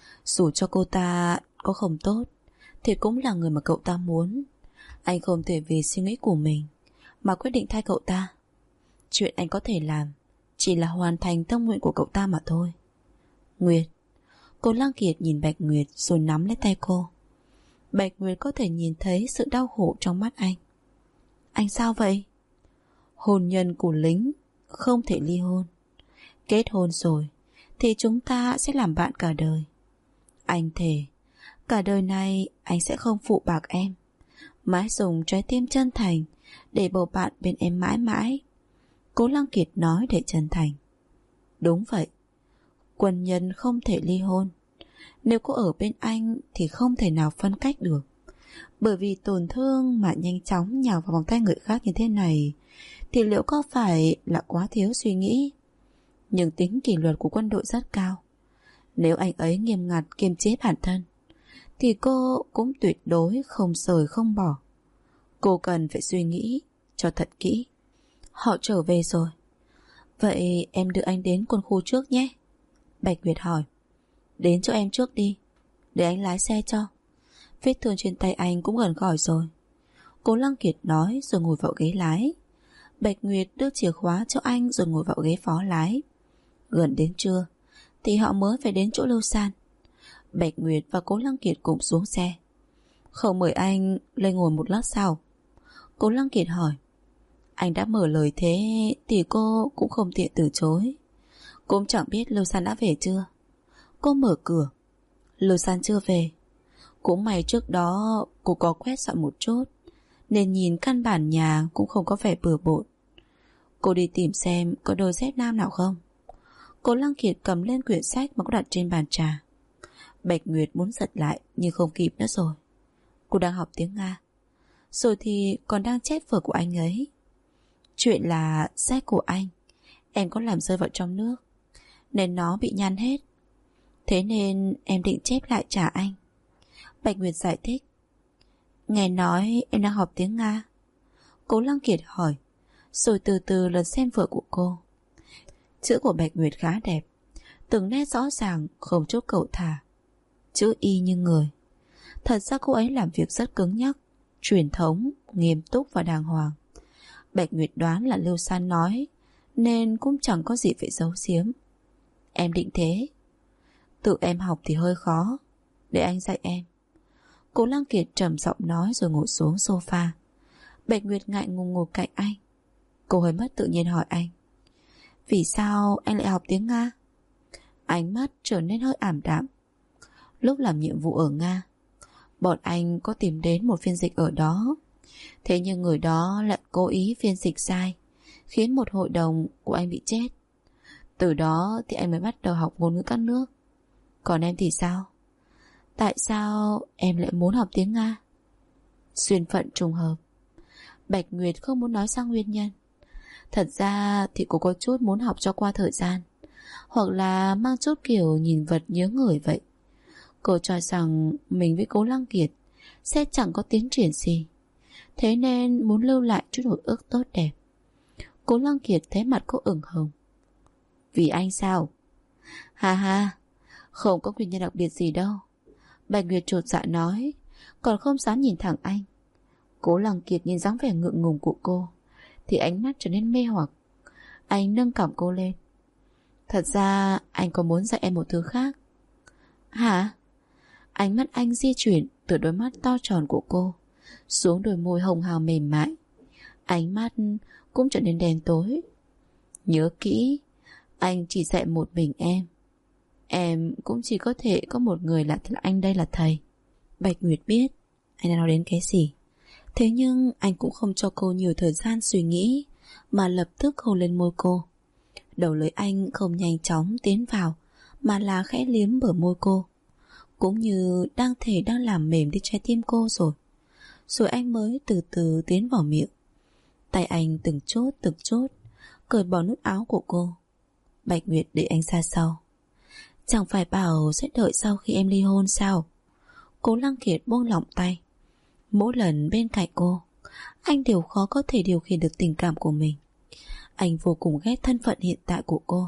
Dù cho cô ta có không tốt thì cũng là người mà cậu ta muốn. Anh không thể vì suy nghĩ của mình mà quyết định thay cậu ta. Chuyện anh có thể làm chỉ là hoàn thành tâm nguyện của cậu ta mà thôi. Nguyệt. Cố Lăng Kiệt nhìn Bạch Nguyệt rồi nắm lấy tay cô. Bạch Nguyệt có thể nhìn thấy sự đau khổ trong mắt anh. Anh sao vậy? Hôn nhân của lính không thể ly hôn. Kết hôn rồi thì chúng ta sẽ làm bạn cả đời. Anh thề cả đời này anh sẽ không phụ bạc em, mãi dùng trái tim chân thành để bầu bạn bên em mãi mãi. Cố Lăng Kiệt nói để chân thành. Đúng vậy, quân nhân không thể ly hôn. Nếu cô ở bên anh thì không thể nào phân cách được. Bởi vì tổn thương mà nhanh chóng nhào vào vòng tay người khác như thế này thì liệu có phải là quá thiếu suy nghĩ? Nhưng tính kỷ luật của quân đội rất cao. Nếu anh ấy nghiêm ngặt kiềm chế bản thân thì cô cũng tuyệt đối không rời không bỏ. Cô cần phải suy nghĩ cho thật kỹ. Họ trở về rồi. Vậy em đưa anh đến quân khu trước nhé. Bạch Nguyệt hỏi. Đến chỗ em trước đi, để anh lái xe cho. Vết thương trên tay anh cũng gần khỏi rồi. Cố Lăng Kiệt nói rồi ngồi vào ghế lái. Bạch Nguyệt đưa chìa khóa cho anh rồi ngồi vào ghế phó lái. Gần đến trưa thì họ mới phải đến chỗ Lưu San. Bạch Nguyệt và Cố Lăng Kiệt cùng xuống xe. Không mời anh lên ngồi một lát sau. Cố Lăng Kiệt hỏi. Anh đã mở lời thế thì cô cũng không tiện từ chối. Cũng chẳng biết Lưu San đã về chưa. Cô mở cửa. Lưu San chưa về. Cũng may trước đó cô có quét dọn một chút nên nhìn căn bản nhà cũng không có vẻ bừa bộn. Cô đi tìm xem có đôi dép nam nào không. Cố Lăng Kiệt cầm lên quyển sách mà cô đặt trên bàn trà. Bạch Nguyệt muốn giật lại nhưng không kịp nữa rồi. Cô đang học tiếng Nga, rồi thì còn đang chép vở của anh ấy. Chuyện là sách của anh em có làm rơi vào trong nước nên nó bị nhăn hết. Thế nên em định chép lại trả anh. Bạch Nguyệt giải thích. Nghe nói em đang học tiếng Nga. Cố Lăng Kiệt hỏi. rồi từ từ lật xem vở của cô. Chữ của Bạch Nguyệt khá đẹp, từng nét rõ ràng, không chút cẩu thả. Chữ y như người. Thật ra cô ấy làm việc rất cứng nhắc, truyền thống, nghiêm túc và đàng hoàng. Bạch Nguyệt đoán là Lưu San nói, nên cũng chẳng có gì phải giấu giếm. Em định thế. Tự em học thì hơi khó, để anh dạy em. Cố Lăng Kiệt trầm giọng nói rồi ngồi xuống sofa. Bạch Nguyệt ngại ngùng ngồi cạnh anh. Cô hơi mất tự nhiên hỏi anh, vì sao anh lại học tiếng Nga? Ánh mắt trở nên hơi ảm đạm. Lúc làm nhiệm vụ ở Nga, bọn anh có tìm đến một phiên dịch ở đó. Thế nhưng người đó lại cố ý phiên dịch sai, khiến một hội đồng của anh bị chết. Từ đó thì anh mới bắt đầu học ngôn ngữ các nước. Còn em thì sao? Tại sao em lại muốn học tiếng Nga? Duyên phận trùng hợp. Bạch Nguyệt không muốn nói ra nguyên nhân. Thật ra thì cô có chút muốn học cho qua thời gian, hoặc là mang chút kiểu nhìn vật nhớ người vậy. Cô cho rằng mình với Cố Lăng Kiệt sẽ chẳng có tiến triển gì, thế nên muốn lưu lại chút hồi ức tốt đẹp. Cố Lăng Kiệt thấy mặt cô ửng hồng. Vì anh sao? Ha ha, không có nguyên nhân đặc biệt gì đâu. Bạch Nguyệt chột dạ nói, còn không dám nhìn thẳng anh. Cố Lăng Kiệt nhìn dáng vẻ ngượng ngùng của cô thì ánh mắt trở nên mê hoặc. Anh nâng cằm cô lên. Thật ra anh có muốn dạy em một thứ khác. Hả? Ánh mắt anh di chuyển từ đôi mắt to tròn của cô xuống đôi môi hồng hào mềm mại. Ánh mắt cũng trở nên đen tối. Nhớ kỹ, anh chỉ dạy một mình em. Em cũng chỉ có thể có một người là anh đây là thầy. Bạch Nguyệt biết anh đang nói đến cái gì, thế nhưng anh cũng không cho cô nhiều thời gian suy nghĩ, mà lập tức hôn lên môi cô. Đầu lưỡi anh không nhanh chóng tiến vào, mà là khẽ liếm bờ môi cô, cũng như đang làm mềm đi trái tim cô rồi. Rồi anh mới từ từ tiến vào miệng. Tay anh từng chút cởi bỏ nút áo của cô. Bạch Nguyệt để anh ra sau. Chẳng phải bảo sẽ đợi sau khi em ly hôn sao? Cố Lăng Kiệt buông lỏng tay. Mỗi lần bên cạnh cô, anh đều khó có thể điều khiển được tình cảm của mình. Anh vô cùng ghét thân phận hiện tại của cô.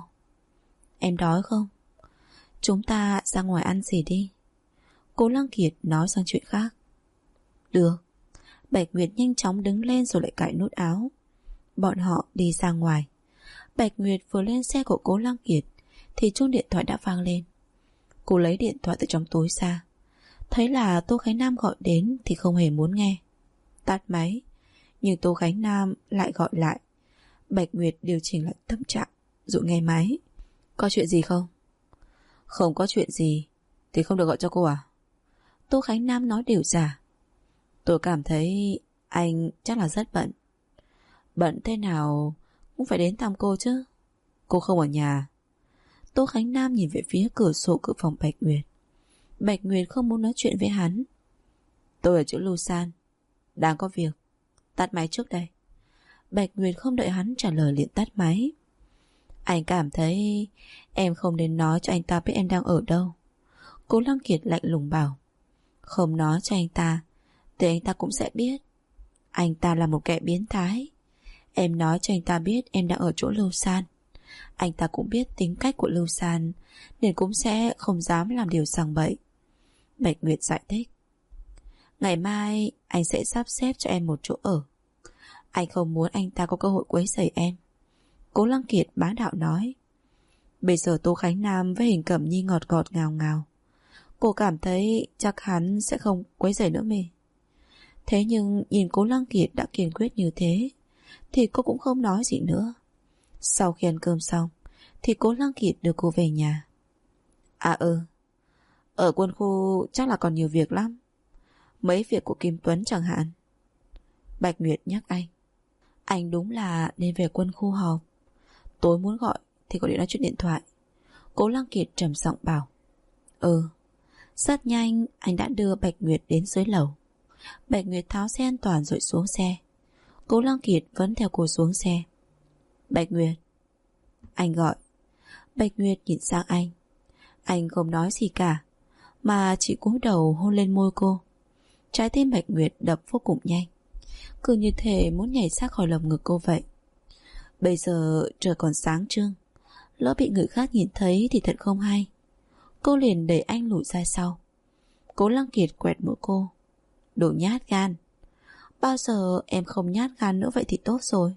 Em đói không? Chúng ta ra ngoài ăn gì đi. Cố Lăng Kiệt nói sang chuyện khác. Được. Bạch Nguyệt nhanh chóng đứng lên rồi lại cài nút áo. Bọn họ đi ra ngoài. Bạch Nguyệt vừa lên xe của Cố Lăng Kiệt thì chuông điện thoại đã vang lên. Cô lấy điện thoại từ trong túi ra, thấy là Tô Khánh Nam gọi đến thì không hề muốn nghe. Tắt máy, nhưng Tô Khánh Nam lại gọi lại. Bạch Nguyệt điều chỉnh lại tâm trạng rồi nghe máy. Có chuyện gì không? Không có chuyện gì thì không được gọi cho cô à? Tô Khánh Nam nói đều giả. Tôi cảm thấy anh chắc là rất bận. Bận thế nào cũng phải đến thăm cô chứ. Cô không ở nhà. Tô Khánh Nam nhìn về phía cửa sổ cửa phòng Bạch Nguyệt. Bạch Nguyệt không muốn nói chuyện với hắn. Tôi ở chỗ Lưu San, đang có việc. Tắt máy trước đây. Bạch Nguyệt không đợi hắn trả lời liền tắt máy. Anh cảm thấy em không nên nói cho anh ta biết em đang ở đâu. Cố Lăng Kiệt lạnh lùng bảo. Không nói cho anh ta thì anh ta cũng sẽ biết. Anh ta là một kẻ biến thái. Em nói cho anh ta biết em đang ở chỗ Lưu San, anh ta cũng biết tính cách của Lưu San, nên cũng sẽ không dám làm điều sằng bậy. Bạch Nguyệt giải thích. Ngày mai anh sẽ sắp xếp cho em một chỗ ở. Anh không muốn anh ta có cơ hội quấy rầy em. Cố Lăng Kiệt bá đạo nói. Bây giờ Tô Khánh Nam với Hình Cẩm Nhi ngọt ngọt ngào ngào, cô cảm thấy chắc hắn sẽ không quấy rầy nữa mê. Thế nhưng nhìn Cố Lăng Kiệt đã kiên quyết như thế thì cô cũng không nói gì nữa. Sau khi ăn cơm xong thì Cố Lăng Kiệt đưa cô về nhà. À ở quân khu chắc là còn nhiều việc lắm. Mấy việc của Kim Tuấn chẳng hạn. Bạch Nguyệt nhắc anh. Anh đúng là nên về quân khu họp. Tối muốn gọi thì gọi điện nói chuyện điện thoại. Cố Lăng Kiệt trầm giọng bảo. Rất nhanh anh đã đưa Bạch Nguyệt đến dưới lầu. Bạch Nguyệt tháo xe an toàn rồi xuống xe. Cố Lăng Kiệt vẫn theo cô xuống xe. Bạch Nguyệt. Anh gọi. Bạch Nguyệt nhìn sang anh. Anh không nói gì cả, mà chỉ cúi đầu hôn lên môi cô. Trái tim Bạch Nguyệt đập vô cùng nhanh, cứ như thể muốn nhảy ra khỏi lồng ngực cô vậy. Bây giờ trời còn sáng trưng, lỡ bị người khác nhìn thấy thì thật không hay. Cô liền đẩy anh lùi ra sau. Cố Lăng Kiệt quẹt mũi cô. Đồ nhát gan. Bao giờ em không nhát gan nữa vậy thì tốt rồi.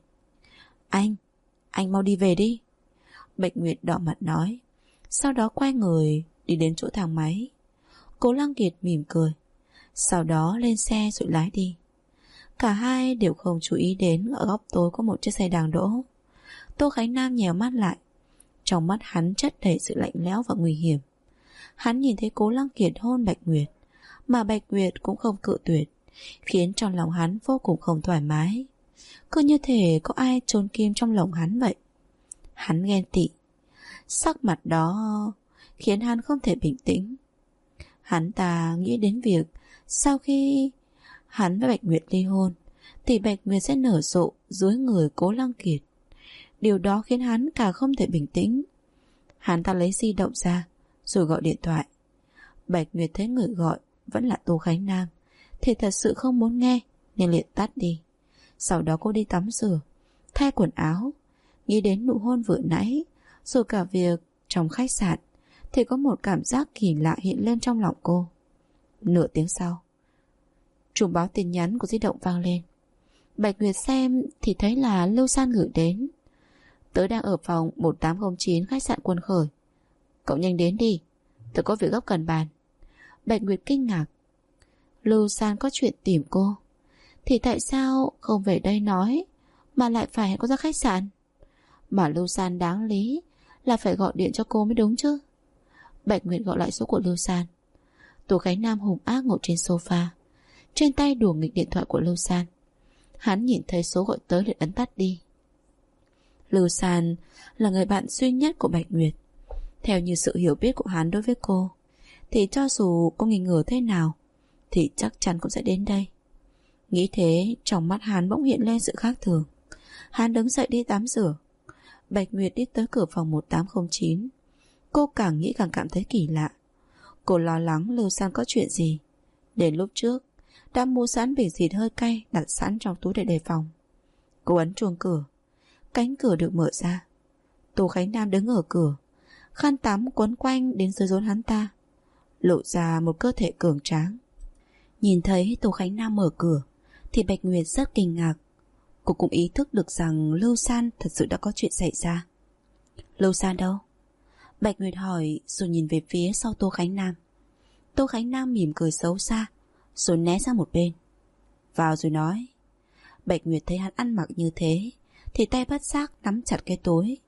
Anh mau đi về đi. Bạch Nguyệt đỏ mặt nói. Sau đó quay người đi đến chỗ thang máy. Cố Lăng Kiệt mỉm cười, sau đó lên xe rồi lái đi. Cả hai đều không chú ý đến ở góc tối có một chiếc xe đang đỗ. Tô Khánh Nam nhèo mắt lại. Trong mắt hắn chất đầy sự lạnh lẽo và nguy hiểm. Hắn nhìn thấy Cố Lăng Kiệt hôn Bạch Nguyệt, mà Bạch Nguyệt cũng không cự tuyệt, khiến trong lòng hắn vô cùng không thoải mái. Cứ như thể có ai chôn kim trong lòng hắn vậy. Hắn ghen tị. Sắc mặt đó khiến hắn không thể bình tĩnh. Hắn ta nghĩ đến việc sau khi hắn với Bạch Nguyệt ly hôn thì Bạch Nguyệt sẽ nở rộ dưới người Cố Lăng Kiệt. Điều đó khiến hắn càng không thể bình tĩnh. Hắn ta lấy di động ra rồi gọi điện thoại. Bạch Nguyệt thấy người gọi vẫn là Tô Khánh Nam thì thật sự không muốn nghe nên liền tắt đi. Sau đó cô đi tắm rửa, thay quần áo, nghĩ đến nụ hôn vừa nãy, rồi cả việc trong khách sạn, thì có một cảm giác kỳ lạ hiện lên trong lòng cô. Nửa tiếng sau, chuông báo tin nhắn của di động vang lên. Bạch Nguyệt xem thì thấy là Lưu San gửi đến. Tớ đang ở phòng 1809 khách sạn Quân Khởi. Cậu nhanh đến đi, tớ có việc gấp cần bàn. Bạch Nguyệt kinh ngạc. Lưu San có chuyện tìm cô, thì tại sao không về đây nói, mà lại phải hẹn cô ra khách sạn? Mà Lưu San đáng lý là phải gọi điện cho cô mới đúng chứ. Bạch Nguyệt gọi lại số của Lưu San. Tô Khánh Nam hùng ác ngồi trên sofa, trên tay đùa nghịch điện thoại của Lưu San. Hắn nhìn thấy số gọi tới liền ấn tắt đi. Lưu San là người bạn duy nhất của Bạch Nguyệt. Theo như sự hiểu biết của hắn đối với cô, thì cho dù cô nghi ngờ thế nào thì chắc chắn cũng sẽ đến đây. Nghĩ thế, trong mắt hắn bỗng hiện lên sự khác thường. Hắn đứng dậy đi tắm rửa. Bạch Nguyệt đi tới cửa phòng 1809. Cô càng nghĩ càng cảm thấy kỳ lạ. Cô lo lắng Lưu San có chuyện gì. Đến lúc trước đã mua sẵn bình xịt hơi cay đặt sẵn trong túi để đề phòng. Cô ấn chuông cửa. Cánh cửa được mở ra. Tô Khánh Nam đứng ở cửa, khăn tắm quấn quanh đến dưới rốn hắn ta, lộ ra một cơ thể cường tráng. Nhìn thấy Tô Khánh Nam mở cửa thì Bạch Nguyệt rất kinh ngạc. Cô cũng ý thức được rằng Lưu San thật sự đã có chuyện xảy ra. Lưu San đâu? Bạch Nguyệt hỏi rồi nhìn về phía sau Tô Khánh Nam. Tô Khánh Nam mỉm cười xấu xa rồi né sang một bên. Vào rồi nói. Bạch Nguyệt thấy hắn ăn mặc như thế thì tay bất giác nắm chặt cái túi.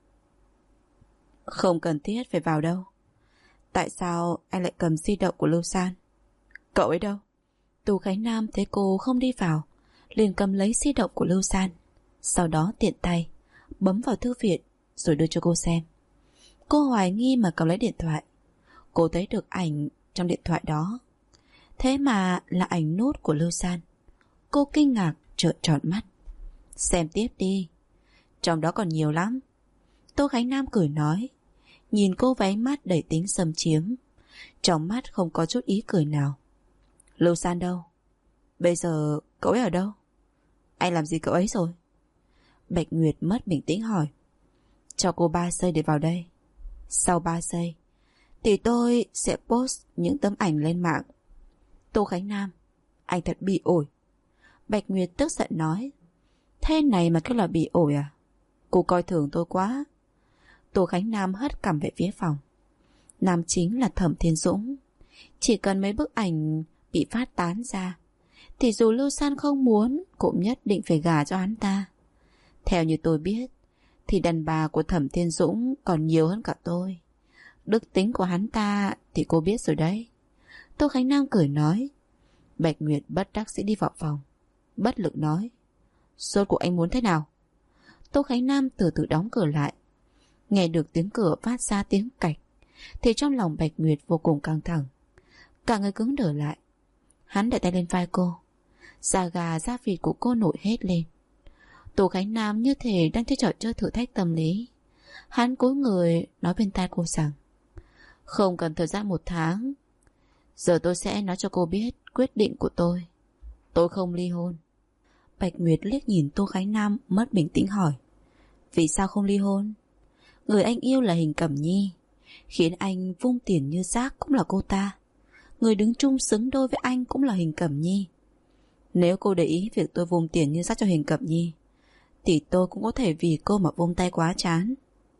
Không cần thiết phải vào đâu. Tại sao anh lại cầm di động của Lưu San? Cậu ấy đâu? Tô Khánh Nam thấy cô không đi vào, liền cầm lấy di động của Lưu San, sau đó tiện tay bấm vào thư viện rồi đưa cho cô xem. Cô hoài nghi mà cầm lấy điện thoại. Cô thấy được ảnh trong điện thoại đó, thế mà là ảnh nút của Lưu San. Cô kinh ngạc trợn tròn mắt. Xem tiếp đi, trong đó còn nhiều lắm. Tô Khánh Nam cười nói, nhìn cô với ánh mắt đầy tính xâm chiếm. Trong mắt không có chút ý cười nào. Lưu San đâu? Bây giờ cậu ấy ở đâu? Anh làm gì cậu ấy rồi? Bạch Nguyệt mất bình tĩnh hỏi. Cho cô 3 giây để vào đây. Sau 3 giây thì tôi sẽ post những tấm ảnh lên mạng. Tô Khánh Nam, anh thật bị ổi. Bạch Nguyệt tức giận nói. Thế này mà kêu là bị ổi à? Cô coi thường tôi quá. Tô Khánh Nam hất cằm về phía phòng. Nam chính là Thẩm Thiên Dũng. Chỉ cần mấy bức ảnh bị phát tán ra thì dù Lưu San không muốn cũng nhất định phải gả cho hắn ta. Theo như tôi biết thì đàn bà của Thẩm Thiên Dũng còn nhiều hơn cả tôi. Đức tính của hắn ta thì cô biết rồi đấy. Tô Khánh Nam cười nói. Bạch Nguyệt bất đắc dĩ đi vào phòng, bất lực nói. Rốt cuộc anh muốn thế nào? Tô Khánh Nam từ từ đóng cửa lại. Nghe được tiếng cửa phát ra tiếng cạch thì trong lòng Bạch Nguyệt vô cùng căng thẳng, cả người cứng đờ lại. Hắn đặt tay lên vai cô. Da gà da vịt của cô nổi hết lên. Tô Khánh Nam như thể đang chơi trò chơi thử thách tâm lý. Hắn cúi người nói bên tai cô rằng không cần thời gian 1 tháng. Giờ tôi sẽ nói cho cô biết quyết định của tôi. Tôi không ly hôn. Bạch Nguyệt liếc nhìn Tô Khánh Nam mất bình tĩnh hỏi. Vì sao không ly hôn? Người anh yêu là Hình Cẩm Nhi, khiến anh vung tiền như rác cũng là cô ta. Người đứng chung xứng đôi với anh cũng là Hình Cẩm Nhi. Nếu cô để ý việc tôi vung tiền như rác cho Hình Cẩm Nhi, thì tôi cũng có thể vì cô mà vung tay quá chán.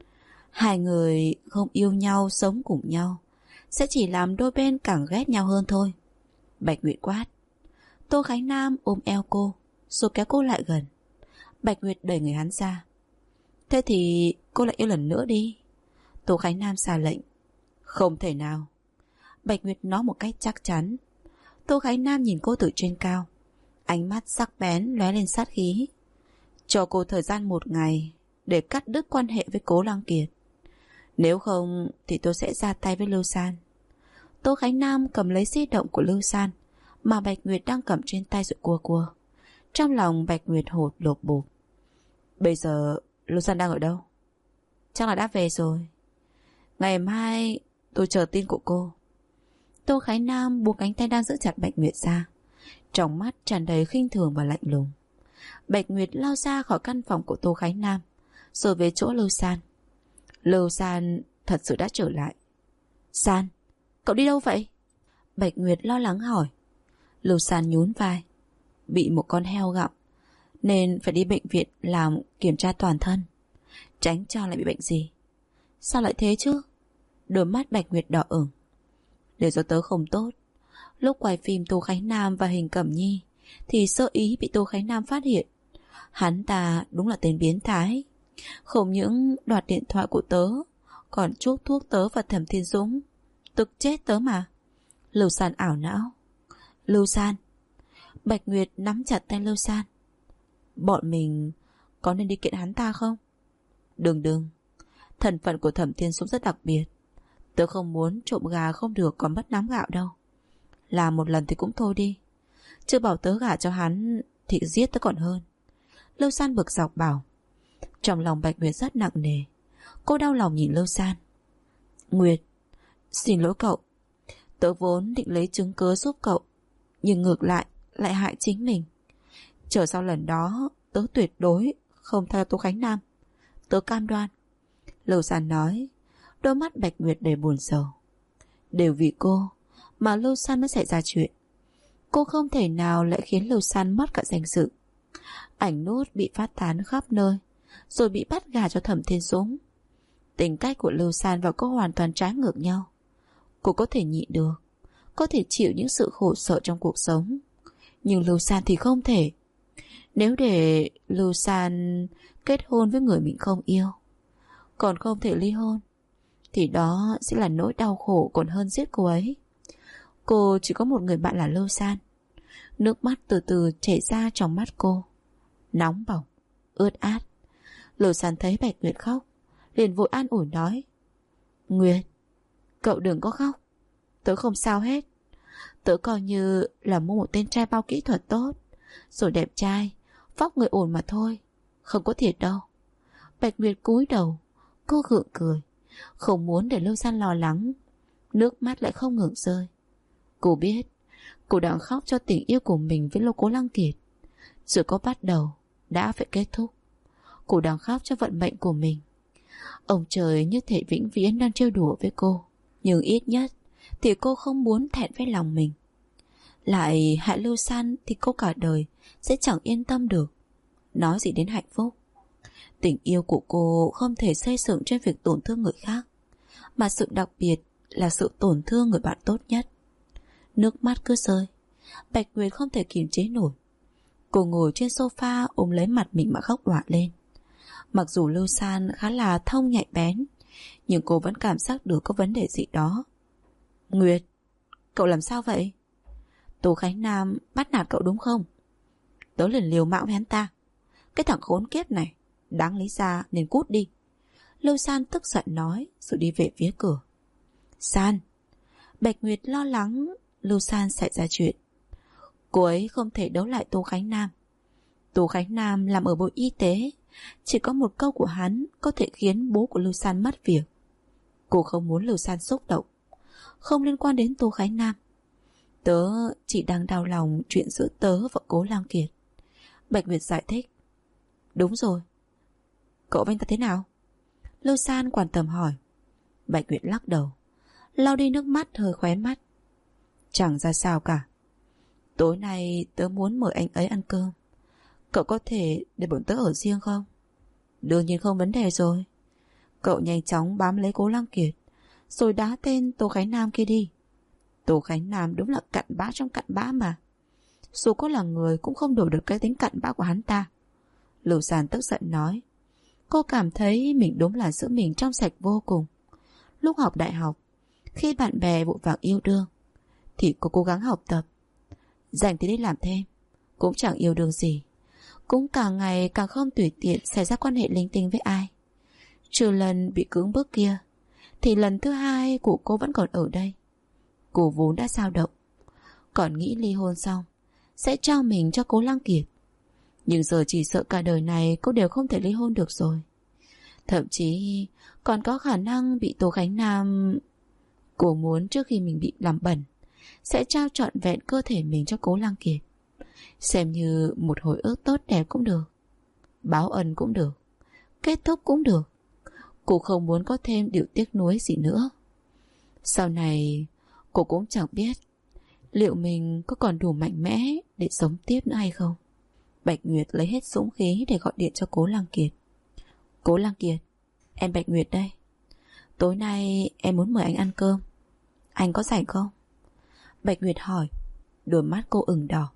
Hai người không yêu nhau, sống cùng nhau sẽ chỉ làm đôi bên càng ghét nhau hơn thôi. Bạch Nguyệt quát. Tô Khánh Nam ôm eo cô, rồi kéo cô lại gần. Bạch Nguyệt đẩy người hắn ra. Thế thì cô lại yêu lần nữa đi. Tô Khánh Nam ra lệnh. Không thể nào. Bạch Nguyệt nói một cách chắc chắn. Tô Khánh Nam nhìn cô từ trên cao, ánh mắt sắc bén lóe lên sát khí. Cho cô thời gian 1 ngày để cắt đứt quan hệ với Cố Lăng Kiệt. Nếu không thì tôi sẽ ra tay với Lưu San. Tô Khánh Nam cầm lấy di động của Lưu San mà Bạch Nguyệt đang cầm trên tay rồi cua cua. Trong lòng Bạch Nguyệt hột lột bột. Bây giờ Lưu San đang ở đâu? Chắc là đã về rồi. Ngày mai tôi chờ tin của cô. Tô Khánh Nam buông cánh tay đang giữ chặt Bạch Nguyệt ra, trong mắt tràn đầy khinh thường và lạnh lùng. Bạch Nguyệt lao ra khỏi căn phòng của Tô Khánh Nam, rồi về chỗ Lưu San. Lưu San thật sự đã trở lại. San, cậu đi đâu vậy? Bạch Nguyệt lo lắng hỏi. Lưu San nhún vai. Bị một con heo gặm nên phải đi bệnh viện làm kiểm tra toàn thân, tránh cho lại bị bệnh gì. Sao lại thế chứ? Đôi mắt Bạch Nguyệt đỏ ửng. Để do tớ không tốt. Lúc quay phim Tô Khánh Nam và Hình Cẩm Nhi thì sơ ý bị Tô Khánh Nam phát hiện. Hắn ta đúng là tên biến thái. Không những đoạt điện thoại của tớ, còn chuốc thuốc tớ và Thẩm Thiên Dũng. Tức chết tớ mà. Lưu San ảo não. Lưu San. Bạch Nguyệt nắm chặt tay Lưu San. Bọn mình có nên đi kiện hắn ta không? Đừng. Thân phận của Thẩm Thiên Dũng rất đặc biệt. Tớ không muốn trộm gà không được còn mất nắm gạo đâu. Làm một lần thì cũng thôi đi. Chưa bảo tớ gả cho hắn thì giết tớ còn hơn. Lưu San bực dọc bảo. Trong lòng Bạch Nguyệt rất nặng nề. Cô đau lòng nhìn Lưu San. Nguyệt, xin lỗi cậu. Tớ vốn định lấy chứng cớ giúp cậu, nhưng ngược lại hại chính mình. Chờ sau lần đó tớ tuyệt đối không theo Tô Khánh Nam. Tớ cam đoan. Lưu San nói, đôi mắt Bạch Nguyệt đầy buồn sầu. Đều vì cô mà Lưu San mới xảy ra chuyện. Cô không thể nào lại khiến Lưu San mất cả danh dự. Ảnh nút bị phát tán khắp nơi, rồi bị bắt gả cho Thẩm Thiên Dũng. Tính cách của Lưu San và cô hoàn toàn trái ngược nhau. Cô có thể nhịn được, có thể chịu những sự khổ sở trong cuộc sống, nhưng Lưu San thì không thể. Nếu để Lưu San kết hôn với người mình không yêu, còn không thể ly hôn, thì đó sẽ là nỗi đau khổ còn hơn giết cô ấy. Cô chỉ có một người bạn là Lưu San. Nước mắt từ từ chảy ra trong mắt cô, nóng bỏng, ướt át. Lưu San thấy Bạch Nguyệt khóc, liền vội an ủi nói. Nguyệt, cậu đừng có khóc. Tớ không sao hết. Tớ coi như là mua một tên trai bao kỹ thuật tốt, rồi đẹp trai, vóc người ổn mà thôi. Không có thiệt đâu. Bạch Nguyệt cúi đầu. Cô gượng cười, không muốn để Lưu San lo lắng. Nước mắt lại không ngừng rơi. Cô biết cô đang khóc cho tình yêu của mình với Cố Lăng Kiệt. Rồi có bắt đầu đã phải kết thúc. Cô đang khóc cho vận mệnh của mình. Ông trời như thể vĩnh viễn đang trêu đùa với cô, nhưng ít nhất thì cô không muốn thẹn với lòng mình. Lại hại Lưu San thì cô cả đời sẽ chẳng yên tâm được. Nói gì đến hạnh phúc. Tình yêu của cô không thể xây dựng trên việc tổn thương người khác, mà sự đặc biệt là sự tổn thương người bạn tốt nhất. Nước mắt cứ rơi. Bạch Nguyệt không thể kiềm chế nổi. Cô ngồi trên sofa ôm lấy mặt mình mà khóc òa lên. Mặc dù Lưu San khá là thông nhạy bén, nhưng cô vẫn cảm giác được có vấn đề gì đó. Nguyệt, cậu làm sao vậy? Tô Khánh Nam bắt nạt cậu đúng không? Tớ liền liều mạng với hắn ta. Cái thằng khốn kiếp này đáng lý ra nên cút đi. Lưu San tức giận nói, rồi đi về phía cửa. San. Bạch Nguyệt lo lắng Lưu San xảy ra chuyện. Cô ấy không thể đấu lại Tô Khánh Nam. Tô Khánh Nam làm ở Bộ Y tế, chỉ có một câu của hắn có thể khiến bố của Lưu San mất việc. Cô không muốn Lưu San xúc động. Không liên quan đến Tô Khánh Nam. Tớ chỉ đang đau lòng chuyện giữa tớ và Cố Lăng Kiệt. Bạch Nguyệt giải thích. Đúng rồi. Cậu với anh ta thế nào? Lưu San quan tâm hỏi. Bạch Nguyệt lắc đầu, lau đi nước mắt hơi khóe mắt. Chẳng ra sao cả. Tối nay tớ muốn mời anh ấy ăn cơm. Cậu có thể để bọn tớ ở riêng không? Đương nhiên không vấn đề rồi. Cậu nhanh chóng bám lấy Cố Lăng Kiệt, rồi đá tên Tô Khánh Nam kia đi. Tô Khánh Nam đúng là cặn bã trong cặn bã mà. Dù có là người cũng không đổi được cái tính cặn bã của hắn ta. Lưu San tức giận nói. Cô cảm thấy mình đúng là giữ mình trong sạch vô cùng. Lúc học đại học, khi bạn bè vội vàng yêu đương, thì cô cố gắng học tập, dành thì đi làm thêm, cũng chẳng yêu đương gì, cũng càng ngày càng không tùy tiện xảy ra quan hệ linh tinh với ai. Trừ lần bị cưỡng bức kia, thì lần thứ hai của cô vẫn còn ở đây. Cô vốn đã dao động, còn nghĩ ly hôn xong sẽ trao mình cho Cố Lăng Kiệt. Nhưng giờ chỉ sợ cả đời này cô đều không thể ly hôn được rồi. Thậm chí còn có khả năng bị Tô Khánh Nam. Cô muốn trước khi mình bị làm bẩn sẽ trao trọn vẹn cơ thể mình cho Cố Lăng Kiệt, xem như một hồi ức tốt đẹp cũng được, báo ân cũng được, kết thúc cũng được. Cô không muốn có thêm điều tiếc nuối gì nữa. Sau này cô cũng chẳng biết liệu mình có còn đủ mạnh mẽ để sống tiếp nữa hay không. Bạch Nguyệt lấy hết dũng khí để gọi điện cho Cố Lăng Kiệt. Cố Lăng Kiệt, em Bạch Nguyệt đây. Tối nay em muốn mời anh ăn cơm. Anh có rảnh không? Bạch Nguyệt hỏi. Đôi mắt cô ửng đỏ.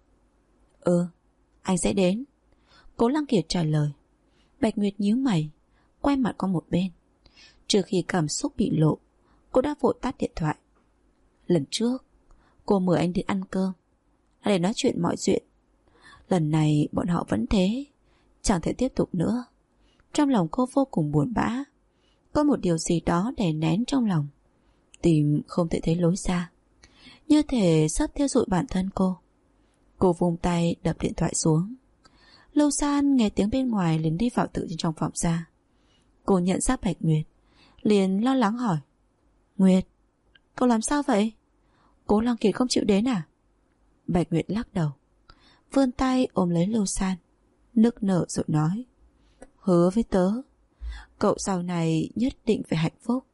Anh sẽ đến. Cố Lăng Kiệt trả lời. Bạch Nguyệt nhíu mày, quay mặt qua một bên. Trước khi cảm xúc bị lộ, cô đã vội tắt điện thoại. Lần trước cô mời anh đi ăn cơm là để nói chuyện mọi chuyện. Lần này bọn họ vẫn thế, chẳng thể tiếp tục nữa. Trong lòng cô vô cùng buồn bã, có một điều gì đó đè nén trong lòng, tìm không thể thấy lối ra, như thể sắp thiêu rụi bản thân cô. Cô vung tay đập điện thoại xuống. Lưu San nghe tiếng bên ngoài liền đi vào tự trong phòng ra. Cô nhận ra Bạch Nguyệt, liền lo lắng hỏi. Nguyệt, cậu làm sao vậy? Cố Lăng Kiệt không chịu đến à? Bạch Nguyệt lắc đầu, vươn tay ôm lấy Lưu San, nức nở rồi nói. Hứa với tớ, cậu sau này nhất định phải hạnh phúc.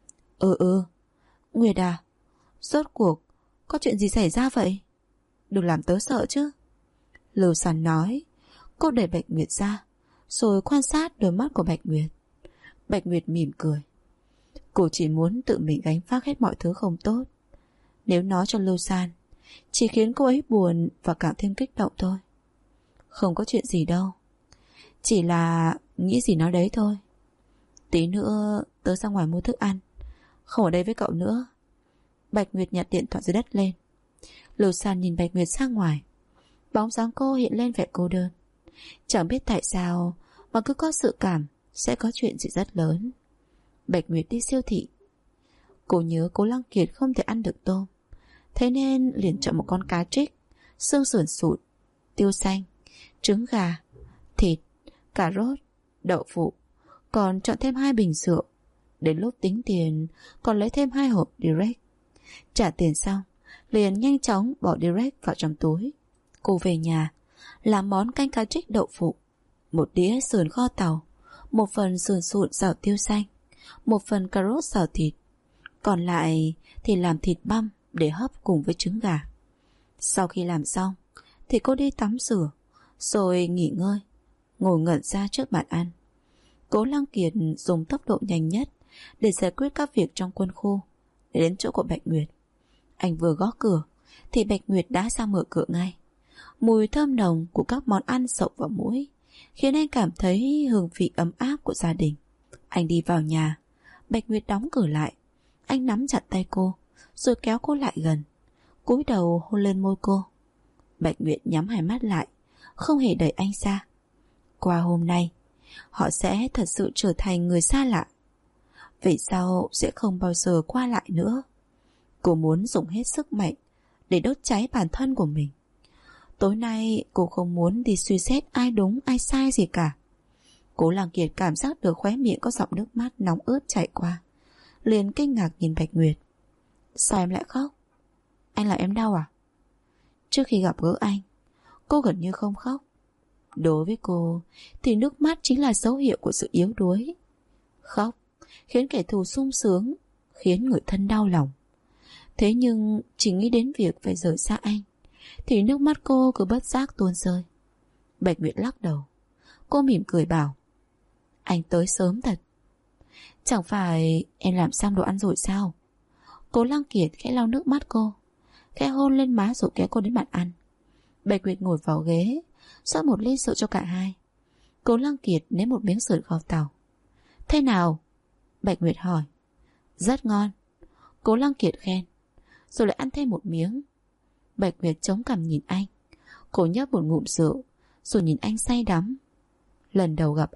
Nguyệt à, rốt cuộc có chuyện gì xảy ra vậy? Đừng làm tớ sợ chứ. Lưu San nói. Cô đẩy Bạch Nguyệt ra, rồi quan sát đôi mắt của Bạch Nguyệt. Bạch Nguyệt mỉm cười. Cô chỉ muốn tự mình gánh vác hết mọi thứ không tốt. Nếu nói cho Lưu San, chỉ khiến cô ấy buồn và cảm thêm kích động thôi. Không có chuyện gì đâu, chỉ là nghĩ gì nói đấy thôi. Tí nữa tớ ra ngoài mua thức ăn, không ở đây với cậu nữa. Bạch Nguyệt nhặt điện thoại dưới đất lên. Lưu San nhìn Bạch Nguyệt ra ngoài. Bóng dáng cô hiện lên vẻ cô đơn. Chẳng biết tại sao mà cứ có dự cảm sẽ có chuyện gì rất lớn. Bạch Nguyệt đi siêu thị. Cô nhớ Cố Lăng Kiệt không thể ăn được tôm, thế nên liền chọn một con cá trích, xương sườn sụn, tiêu xanh, trứng gà, thịt, cà rốt, đậu phụ, còn chọn thêm 2 bình rượu. Đến lúc tính tiền còn lấy thêm 2 hộp Direct. Trả tiền xong liền nhanh chóng bỏ Direct vào trong túi. Cô về nhà làm món canh cá trích đậu phụ, một đĩa sườn kho tàu, một phần sườn sụn xào tiêu xanh, một phần cà rốt xào thịt, còn lại thì làm thịt băm để hấp cùng với trứng gà. Sau khi làm xong thì cô đi tắm rửa, rồi nghỉ ngơi, ngồi ngẩn ra trước bàn ăn. Cố Lăng Kiệt dùng tốc độ nhanh nhất để giải quyết các việc trong quân khu, để đến chỗ của Bạch Nguyệt. Anh vừa gõ cửa thì Bạch Nguyệt đã ra mở cửa ngay. Mùi thơm nồng của các món ăn xộc vào mũi, khiến anh cảm thấy hương vị ấm áp của gia đình. Anh đi vào nhà, Bạch Nguyệt đóng cửa lại. Anh nắm chặt tay cô, rồi kéo cô lại gần, cúi đầu hôn lên môi cô. Bạch Nguyệt nhắm hai mắt lại, không hề đẩy anh ra. Qua hôm nay, họ sẽ thật sự trở thành người xa lạ. Về sau sẽ không bao giờ qua lại nữa. Cô muốn dùng hết sức mạnh để đốt cháy bản thân của mình. Tối nay cô không muốn đi suy xét ai đúng ai sai gì cả. Cố Lăng Kiệt cảm giác được khóe miệng có giọt nước mắt nóng ướt chảy qua, liền kinh ngạc nhìn Bạch Nguyệt. Sao em lại khóc? Anh làm em đau à? Trước khi gặp gỡ anh, cô gần như không khóc. Đối với cô thì nước mắt chính là dấu hiệu của sự yếu đuối. Khóc khiến kẻ thù sung sướng, khiến người thân đau lòng. Thế nhưng chỉ nghĩ đến việc phải rời xa anh thì nước mắt cô cứ bất giác tuôn rơi. Bạch Nguyệt lắc đầu. Cô mỉm cười bảo: Anh tới sớm thật. Chẳng phải em làm xong đồ ăn rồi sao? Cố Lăng Kiệt khẽ lau nước mắt cô, khẽ hôn lên má rồi kéo cô đến bàn ăn. Bạch Nguyệt ngồi vào ghế, rót một ly rượu cho cả hai. Cố Lăng Kiệt nếm một miếng sườn kho tàu. Thế nào? Bạch Nguyệt hỏi. Rất ngon. Cố Lăng Kiệt khen, rồi lại ăn thêm một miếng. Bạch Nguyệt chống cằm nhìn anh. Cô nhấp một ngụm rượu, rồi nhìn anh say đắm. Lần đầu gặp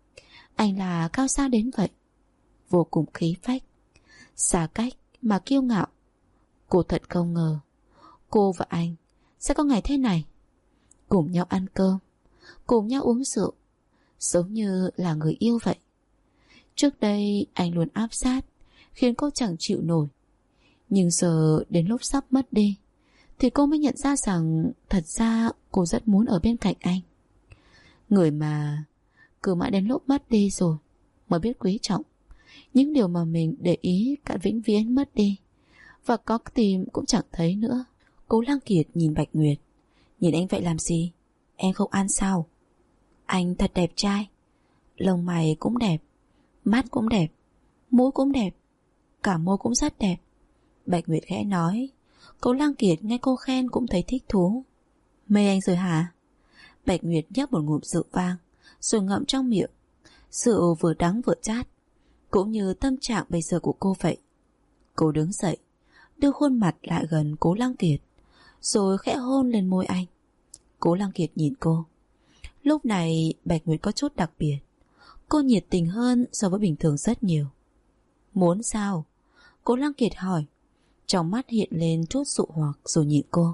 anh là cao xa đến vậy. Vô cùng khí phách, xa cách mà kiêu ngạo. Cô thật không ngờ cô và anh sẽ có ngày thế này. Cùng nhau ăn cơm, cùng nhau uống rượu, giống như là người yêu vậy. Trước đây anh luôn áp sát, khiến cô chẳng chịu nổi. Nhưng giờ đến lúc sắp mất đi thì cô mới nhận ra rằng thật ra cô rất muốn ở bên cạnh anh. Người mà cứ mãi đến lúc mất đi rồi mới biết quý trọng những điều mà mình để ý cả vĩnh viễn mất đi, và có tìm cũng chẳng thấy nữa. Cố Lăng Kiệt nhìn Bạch Nguyệt. Nhìn anh vậy làm gì? Em không ăn sao? Anh thật đẹp trai. Lông mày cũng đẹp, mắt cũng đẹp, mũi cũng đẹp, cả môi cũng rất đẹp. Bạch Nguyệt khẽ nói. Cố Lăng Kiệt nghe cô khen cũng thấy thích thú. Mê anh rồi hả? Bạch Nguyệt nhấp một ngụm rượu vang, rồi ngậm trong miệng. Rượu vừa đắng vừa chát, cũng như tâm trạng bây giờ của cô vậy. Cô đứng dậy, đưa khuôn mặt lại gần Cố Lăng Kiệt, rồi khẽ hôn lên môi anh. Cố Lăng Kiệt nhìn cô. Lúc này Bạch Nguyệt có chút đặc biệt. Cô nhiệt tình hơn so với bình thường rất nhiều. Muốn sao? Cố Lăng Kiệt hỏi. Trong mắt hiện lên chút dụ hoặc rồi nhìn cô.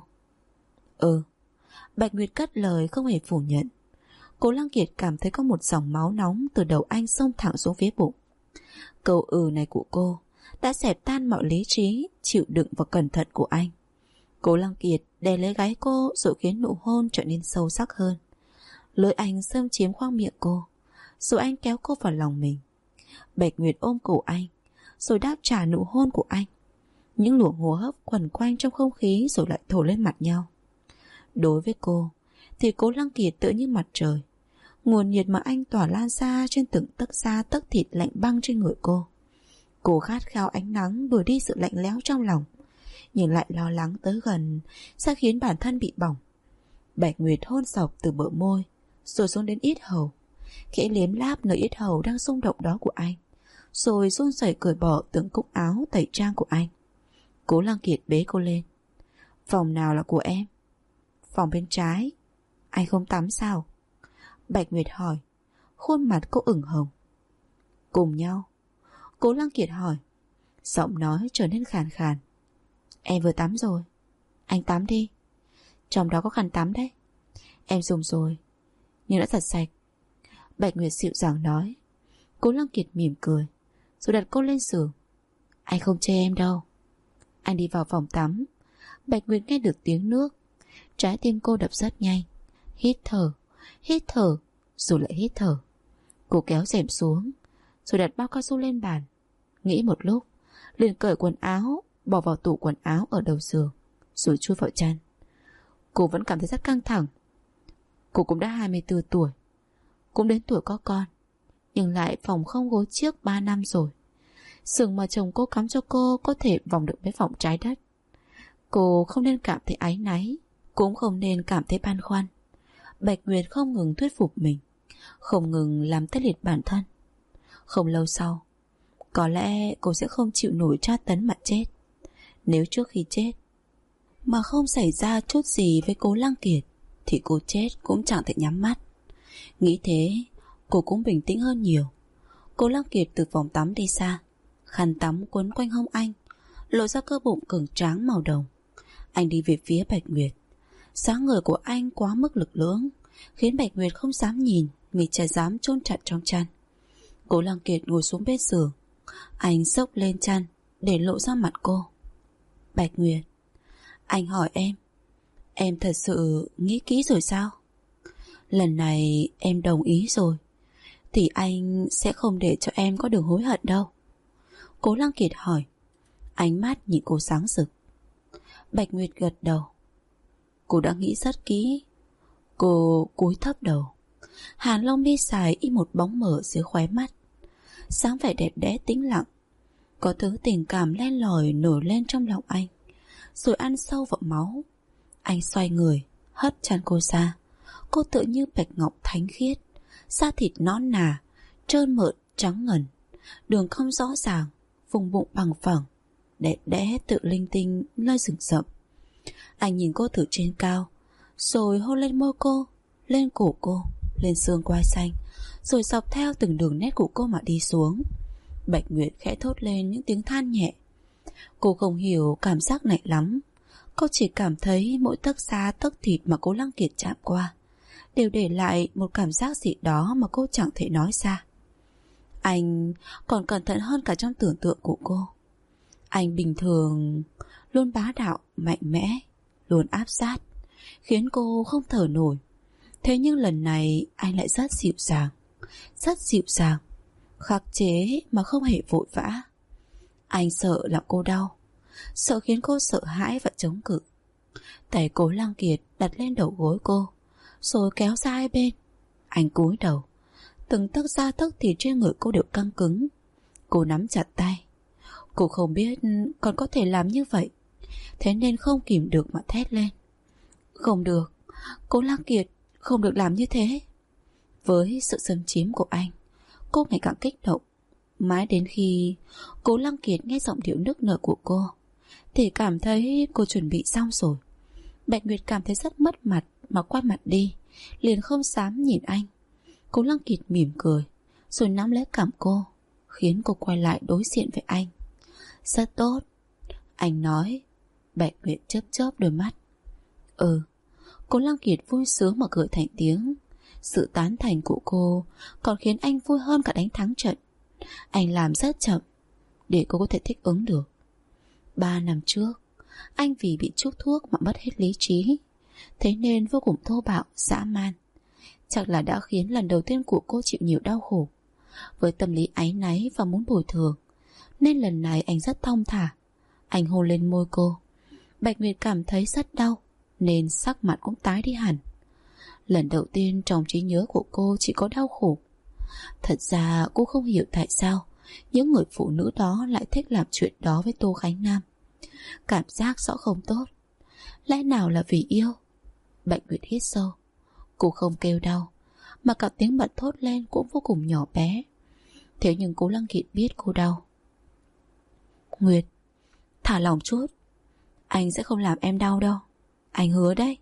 Bạch Nguyệt cất lời không hề phủ nhận. Cố Lăng Kiệt cảm thấy có một dòng máu nóng từ đầu anh xông thẳng xuống phía bụng. Câu này của cô đã xẹp tan mọi lý trí, chịu đựng và cẩn thận của anh. Cố Lăng Kiệt đè lấy gáy cô rồi khiến nụ hôn trở nên sâu sắc hơn. Lưỡi anh xâm chiếm khoang miệng cô, rồi anh kéo cô vào lòng mình. Bạch Nguyệt ôm cổ anh, rồi đáp trả nụ hôn của anh. Những luồng hô hấp quẩn quanh trong không khí rồi lại thổi lên mặt nhau. Đối với cô thì Cố Lăng Kiệt tựa như mặt trời. Nguồn nhiệt mà anh tỏa lan ra trên từng tấc da tấc thịt lạnh băng trên người cô. Cô khát khao ánh nắng đuổi đi sự lạnh lẽo trong lòng, nhưng lại lo lắng tới gần sẽ khiến bản thân bị bỏng. Bạch Nguyệt hôn dọc từ bờ môi rồi xuống đến yết hầu, khẽ liếm láp nơi yết hầu đang rung động đó của anh, rồi run rẩy cởi bỏ từng cúc áo tẩy trang của anh. Cố Lăng Kiệt bế cô lên. Phòng nào là của em? Phòng bên trái. Anh không tắm sao? Bạch Nguyệt hỏi. Khuôn mặt cô ửng hồng. Cùng nhau? Cố Lăng Kiệt hỏi. Giọng nói trở nên khàn khàn. Em vừa tắm rồi. Anh tắm đi. Trong đó có khăn tắm đấy. Em dùng rồi, nhưng đã giặt sạch. Bạch Nguyệt dịu dàng nói. Cố Lăng Kiệt mỉm cười, rồi đặt cô lên giường. Anh không chê em đâu. Anh đi vào phòng tắm. Bạch Nguyệt nghe được tiếng nước. Trái tim cô đập rất nhanh. Hít thở, rồi lại hít thở. Cô kéo rèm xuống, rồi đặt bao cao su lên bàn. Nghĩ một lúc, liền cởi quần áo, bỏ vào tủ quần áo ở đầu giường, rồi chui vào chăn. Cô vẫn cảm thấy rất căng thẳng. Cô cũng đã 24 tuổi, cũng đến tuổi có con, nhưng lại phòng không gối chiếc 3 năm rồi. Giường mà chồng cô cắm cho cô có thể vòng được mấy vòng trái đất. Cô không nên cảm thấy áy náy, cũng không nên cảm thấy băn khoăn. Bạch Nguyệt không ngừng thuyết phục mình, không ngừng làm tê liệt bản thân. Không lâu sau, có lẽ cô sẽ không chịu nổi tra tấn mà chết. Nếu trước khi chết mà không xảy ra chút gì với Cố Lăng Kiệt thì cô chết cũng chẳng thể nhắm mắt. Nghĩ thế, cô cũng bình tĩnh hơn nhiều. Cố Lăng Kiệt từ phòng tắm đi xa, khăn tắm quấn quanh hông anh, lộ ra cơ bụng cường tráng màu đồng. Anh đi về phía Bạch Nguyệt. Dáng người của anh quá mức lực lưỡng, khiến Bạch Nguyệt không dám nhìn, vì chả dám chôn chặt trong chăn. Cố Lăng Kiệt ngồi xuống bên giường. Anh xốc lên chăn để lộ ra mặt cô. Bạch Nguyệt, anh hỏi em thật sự nghĩ kỹ rồi sao? Lần này em đồng ý rồi thì anh sẽ không để cho em có đường hối hận đâu. Cố Lăng Kiệt hỏi. Ánh mắt nhìn cô sáng rực. Bạch Nguyệt gật đầu. Cô đã nghĩ rất kỹ. Cô cúi thấp đầu. Hàn lông mi dài in một bóng mờ dưới khóe mắt. Sáng vẻ đẹp đẽ tĩnh lặng. Có thứ tình cảm len lỏi nổi lên trong lòng anh, rồi ăn sâu vào máu. Anh xoay người, hất chăn cô ra. Cô tựa như bạch ngọc thánh khiết, da thịt nõn nà, trơn mượt trắng ngần, đường cong rõ ràng, vùng bụng bằng phẳng, đẹp đẽ tự linh tinh nơi rừng rậm. Anh nhìn cô từ trên cao, rồi hôn lên môi cô, lên cổ cô, lên xương quai xanh, rồi dọc theo từng đường nét của cô mà đi xuống. Bạch Nguyệt khẽ thốt lên những tiếng than nhẹ. Cô không hiểu cảm giác này lắm. Cô chỉ cảm thấy mỗi tấc da tấc thịt mà Cố Lăng Kiệt chạm qua đều để lại một cảm giác gì đó mà cô chẳng thể nói ra. Anh còn cẩn thận hơn cả trong tưởng tượng của cô. Anh bình thường luôn bá đạo, mạnh mẽ, luôn áp sát, khiến cô không thở nổi. Thế nhưng lần này anh lại rất dịu dàng, khắc chế mà không hề vội vã. Anh sợ làm cô đau, sợ khiến cô sợ hãi và chống cự. Tay Cố Lăng Kiệt đặt lên đầu gối cô, rồi kéo ra hai bên. Anh cúi đầu, từng tấc da tấc thịt trên người cô đều căng cứng. Cô nắm chặt tay. Cô không biết còn có thể làm như vậy, thế nên không kìm được mà thét lên. Không được, Cố Lăng Kiệt, không được làm như thế. Với sự xâm chiếm của anh, cô ngày càng kích động. Mãi đến khi Cố Lăng Kiệt nghe giọng điệu nức nở của cô thì cảm thấy cô chuẩn bị xong rồi. Bạch Nguyệt cảm thấy rất mất mặt mà quay mặt đi, liền không dám nhìn anh. Cố Lăng Kiệt mỉm cười, rồi nắm lấy cằm cô, khiến cô quay lại đối diện với anh. Rất tốt, anh nói. Bạch Nguyệt chớp chớp đôi mắt. Cố Lăng Kiệt vui sướng mà cười thành tiếng. Sự tán thành của cô còn khiến anh vui hơn cả đánh thắng trận. Anh làm rất chậm để cô có thể thích ứng được. 3 năm trước, anh vì bị trút thuốc mà mất hết lý trí, thế nên vô cùng thô bạo, dã man. Chắc là đã khiến lần đầu tiên của cô chịu nhiều đau khổ. Với tâm lý áy náy và muốn bồi thường, nên lần này anh rất thong thả. Anh hôn lên môi cô. Bạch Nguyệt cảm thấy rất đau, nên sắc mặt cũng tái đi hẳn. Lần đầu tiên trong trí nhớ của cô chỉ có đau khổ. Thật ra cô không hiểu tại sao những người phụ nữ đó lại thích làm chuyện đó với Tô Khánh Nam. Cảm giác rõ không tốt. Lẽ nào là vì yêu? Bạch Nguyệt hít sâu. Cô không kêu đau, mà cả tiếng bật thốt lên cũng vô cùng nhỏ bé. Thế nhưng Cố Lăng Kiệt biết cô đau. Nguyệt, thả lòng chút. Anh sẽ không làm em đau đâu. Anh hứa đấy.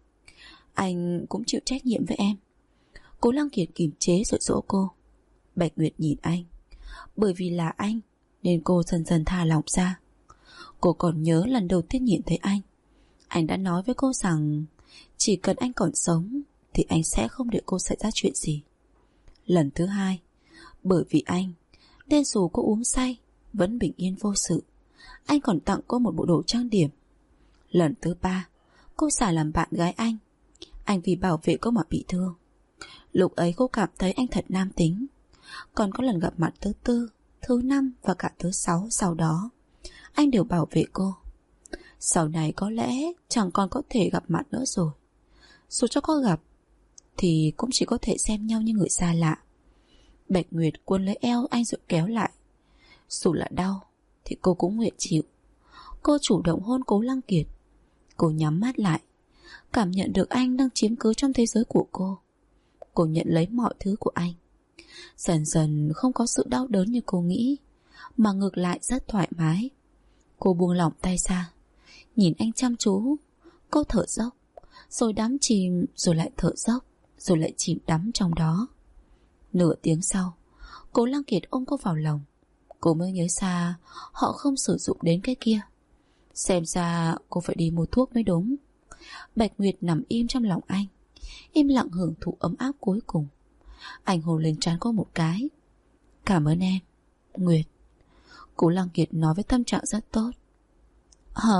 Anh cũng chịu trách nhiệm với em. Cố Lăng Kiệt kiềm chế rồi dỗ cô. Bạch Nguyệt nhìn anh. Bởi vì là anh nên cô dần dần thả lỏng ra. Cô còn nhớ lần đầu tiên nhìn thấy anh đã nói với cô rằng chỉ cần anh còn sống thì anh sẽ không để cô xảy ra chuyện gì. Lần thứ hai, bởi vì anh nên dù cô uống say vẫn bình yên vô sự. Anh còn tặng cô một bộ đồ trang điểm. Lần thứ ba, cô xả làm bạn gái anh vì bảo vệ cô mà bị thương. Lúc ấy cô cảm thấy anh thật nam tính. Còn có lần gặp mặt thứ tư, thứ năm và cả thứ 6 sau đó, anh đều bảo vệ cô. Sau này có lẽ chẳng còn có thể gặp mặt nữa rồi. Dù cho có gặp thì cũng chỉ có thể xem nhau như người xa lạ. Bạch Nguyệt cuốn lấy eo anh rồi kéo lại. Dù là đau thì cô cũng nguyện chịu. Cô chủ động hôn Cố Lăng Kiệt. Cô nhắm mắt lại, cảm nhận được anh đang chiếm cứ trong thế giới của cô. Cô nhận lấy mọi thứ của anh. Dần dần không có sự đau đớn như cô nghĩ, mà ngược lại rất thoải mái. Cô buông lỏng tay ra, nhìn anh chăm chú. Cô thở dốc, rồi đắm chìm, rồi lại thở dốc, rồi lại chìm đắm trong đó. Nửa tiếng sau, Cố Lăng Kiệt ôm cô vào lòng. Cô mới nhớ ra họ không sử dụng đến cái kia. Xem ra cô phải đi mua thuốc mới đúng. Bạch Nguyệt nằm im trong lòng anh, im lặng hưởng thụ ấm áp cuối cùng. Anh hôn lên trán cô một cái. Cảm ơn em, Nguyệt. Cố Lăng Kiệt nói với tâm trạng rất tốt. Hả?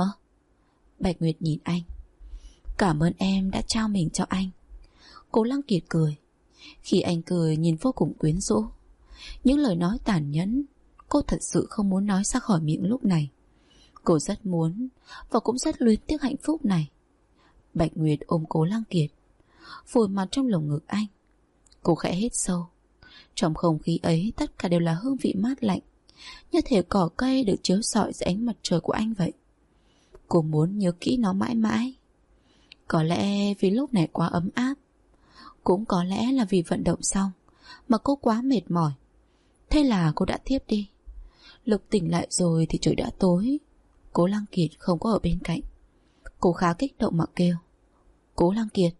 Bạch Nguyệt nhìn anh. Cảm ơn em đã trao mình cho anh. Cố Lăng Kiệt cười. Khi anh cười nhìn vô cùng quyến rũ. Những lời nói tàn nhẫn cô thật sự không muốn nói ra khỏi miệng lúc này. Cô rất muốn và cũng rất luyến tiếc hạnh phúc này. Bạch Nguyệt ôm Cố Lăng Kiệt, vùi mặt trong lồng ngực anh. Cô khẽ hít sâu. Trong không khí ấy tất cả đều là hương vị mát lạnh, như thể cỏ cây được chiếu rọi dưới ánh mặt trời của anh vậy. Cô muốn nhớ kỹ nó mãi mãi. Có lẽ vì lúc này quá ấm áp, cũng có lẽ là vì vận động xong mà cô quá mệt mỏi. Thế là cô đã thiếp đi. Lúc tỉnh lại rồi thì trời đã tối. Cố Lăng Kiệt không có ở bên cạnh. Cô khá kích động mà kêu: Cố Lăng Kiệt.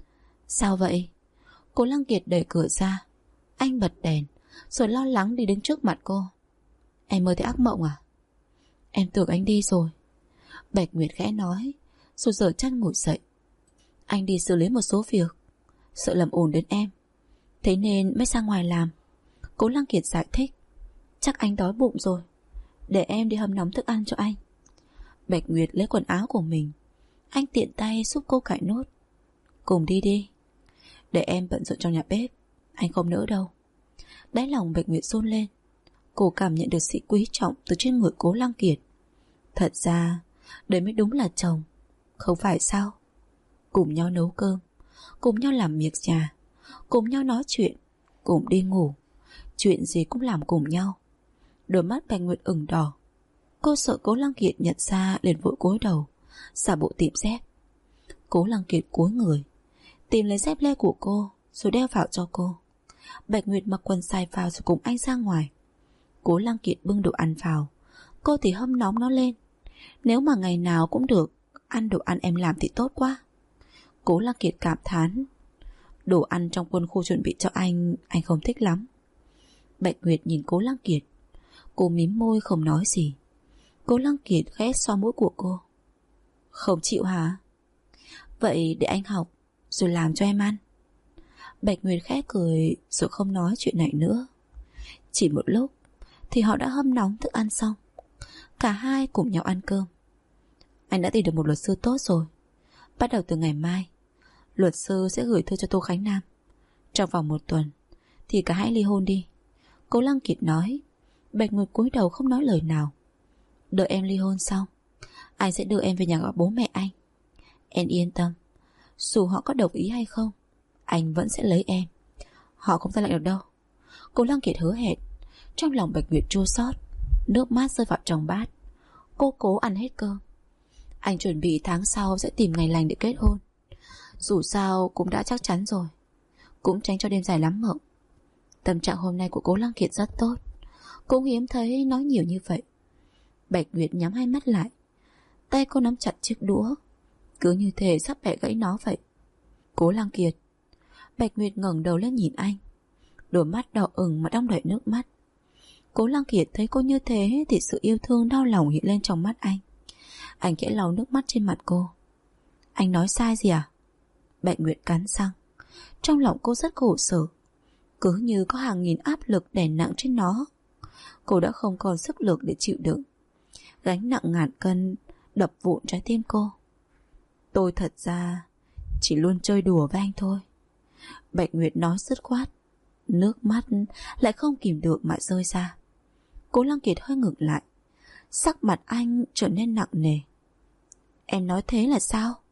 Sao vậy? Cố Lăng Kiệt đẩy cửa ra. Anh bật đèn rồi lo lắng đi đến trước mặt cô. Em mơ thấy ác mộng à? Em tưởng anh đi rồi, Bạch Nguyệt khẽ nói, rồi giở chân ngồi dậy. Anh đi xử lý một số việc, sợ làm ồn đến em, thế nên mới ra ngoài làm. Cố Lăng Kiệt giải thích. Chắc anh đói bụng rồi, để em đi hâm nóng thức ăn cho anh. Bạch Nguyệt lấy quần áo của mình. Anh tiện tay giúp cô cạy nốt. Cùng đi đi, để em bận rộn trong nhà bếp, anh không nỡ đâu. Đáy lòng Bạch Nguyệt run lên. Cô cảm nhận được sự quý trọng từ trên người Cố Lăng Kiệt. Thật ra đây mới đúng là chồng, không phải sao? Cùng nhau nấu cơm, cùng nhau làm việc nhà, cùng nhau nói chuyện, cùng đi ngủ, chuyện gì cũng làm cùng nhau. Đôi mắt Bạch Nguyệt ửng đỏ. Cô sợ Cố Lăng Kiệt nhận ra liền vội cúi đầu, giả bộ tìm dép. Cố Lăng Kiệt cúi người tìm lấy dép lê của cô rồi đeo vào cho cô. Bạch Nguyệt mặc quần dài vào rồi cùng anh ra ngoài. Cố Lăng Kiệt bưng đồ ăn vào, cô thì hâm nóng nó lên. Nếu mà ngày nào cũng được ăn đồ ăn em làm thì tốt quá. Cố Lăng Kiệt cảm thán. Đồ ăn trong quân khu chuẩn bị cho anh không thích lắm. Bạch Nguyệt nhìn Cố Lăng Kiệt. Cô mím môi không nói gì. Cố Lăng Kiệt khẽ xoa mũi của cô. Không chịu hả? Vậy để anh học rồi làm cho em ăn. Bạch Nguyệt khẽ cười rồi không nói chuyện này nữa. Chỉ một lúc thì họ đã hâm nóng thức ăn xong. Cả hai cùng nhau ăn cơm. Anh đã tìm được một luật sư tốt rồi. Bắt đầu từ ngày mai, luật sư sẽ gửi thư cho Tô Khánh Nam. Trong vòng 1 tuần thì cả hai ly hôn đi, Cố Lăng Kiệt nói. Bạch Nguyệt cúi đầu không nói lời nào. Đợi em ly hôn xong, anh sẽ đưa em về nhà gặp bố mẹ anh. Em yên tâm, dù họ có đồng ý hay không, anh vẫn sẽ lấy em. Họ không ra lệnh được đâu. Cố Lăng Kiệt hứa hẹn. Trong lòng Bạch Nguyệt chua xót, nước mắt rơi vào trong bát. Cô cố ăn hết cơm. Anh chuẩn bị tháng sau sẽ tìm ngày lành để kết hôn. Dù sao cũng đã chắc chắn rồi, cũng tránh cho đêm dài lắm mộng. Tâm trạng hôm nay của Cố Lăng Kiệt rất tốt, cũng hiếm thấy nói nhiều như vậy. Bạch Nguyệt nhắm hai mắt lại. Tay cô nắm chặt chiếc đũa, cứ như thể sắp bẻ gãy nó vậy. Cố Lăng Kiệt. Bạch Nguyệt ngẩng đầu lên nhìn anh. Đôi mắt đỏ ửng mà đong đầy nước mắt. Cố Lăng Kiệt thấy cô như thế thì sự yêu thương đau lòng hiện lên trong mắt anh. Anh khẽ lau nước mắt trên mặt cô. Anh nói sai gì à? Bạch Nguyệt cắn răng. Trong lòng cô rất khổ sở, cứ như có hàng nghìn áp lực đè nặng trên nó. Cô đã không còn sức lực để chịu đựng. Gánh nặng ngàn cân đập vụn trái tim cô. Tôi thật ra chỉ luôn chơi đùa với anh thôi. Bạch Nguyệt nói dứt khoát. Nước mắt lại không kìm được mà rơi ra. Cố Lăng Kiệt hơi ngừng lại. Sắc mặt anh trở nên nặng nề. Em nói thế là sao?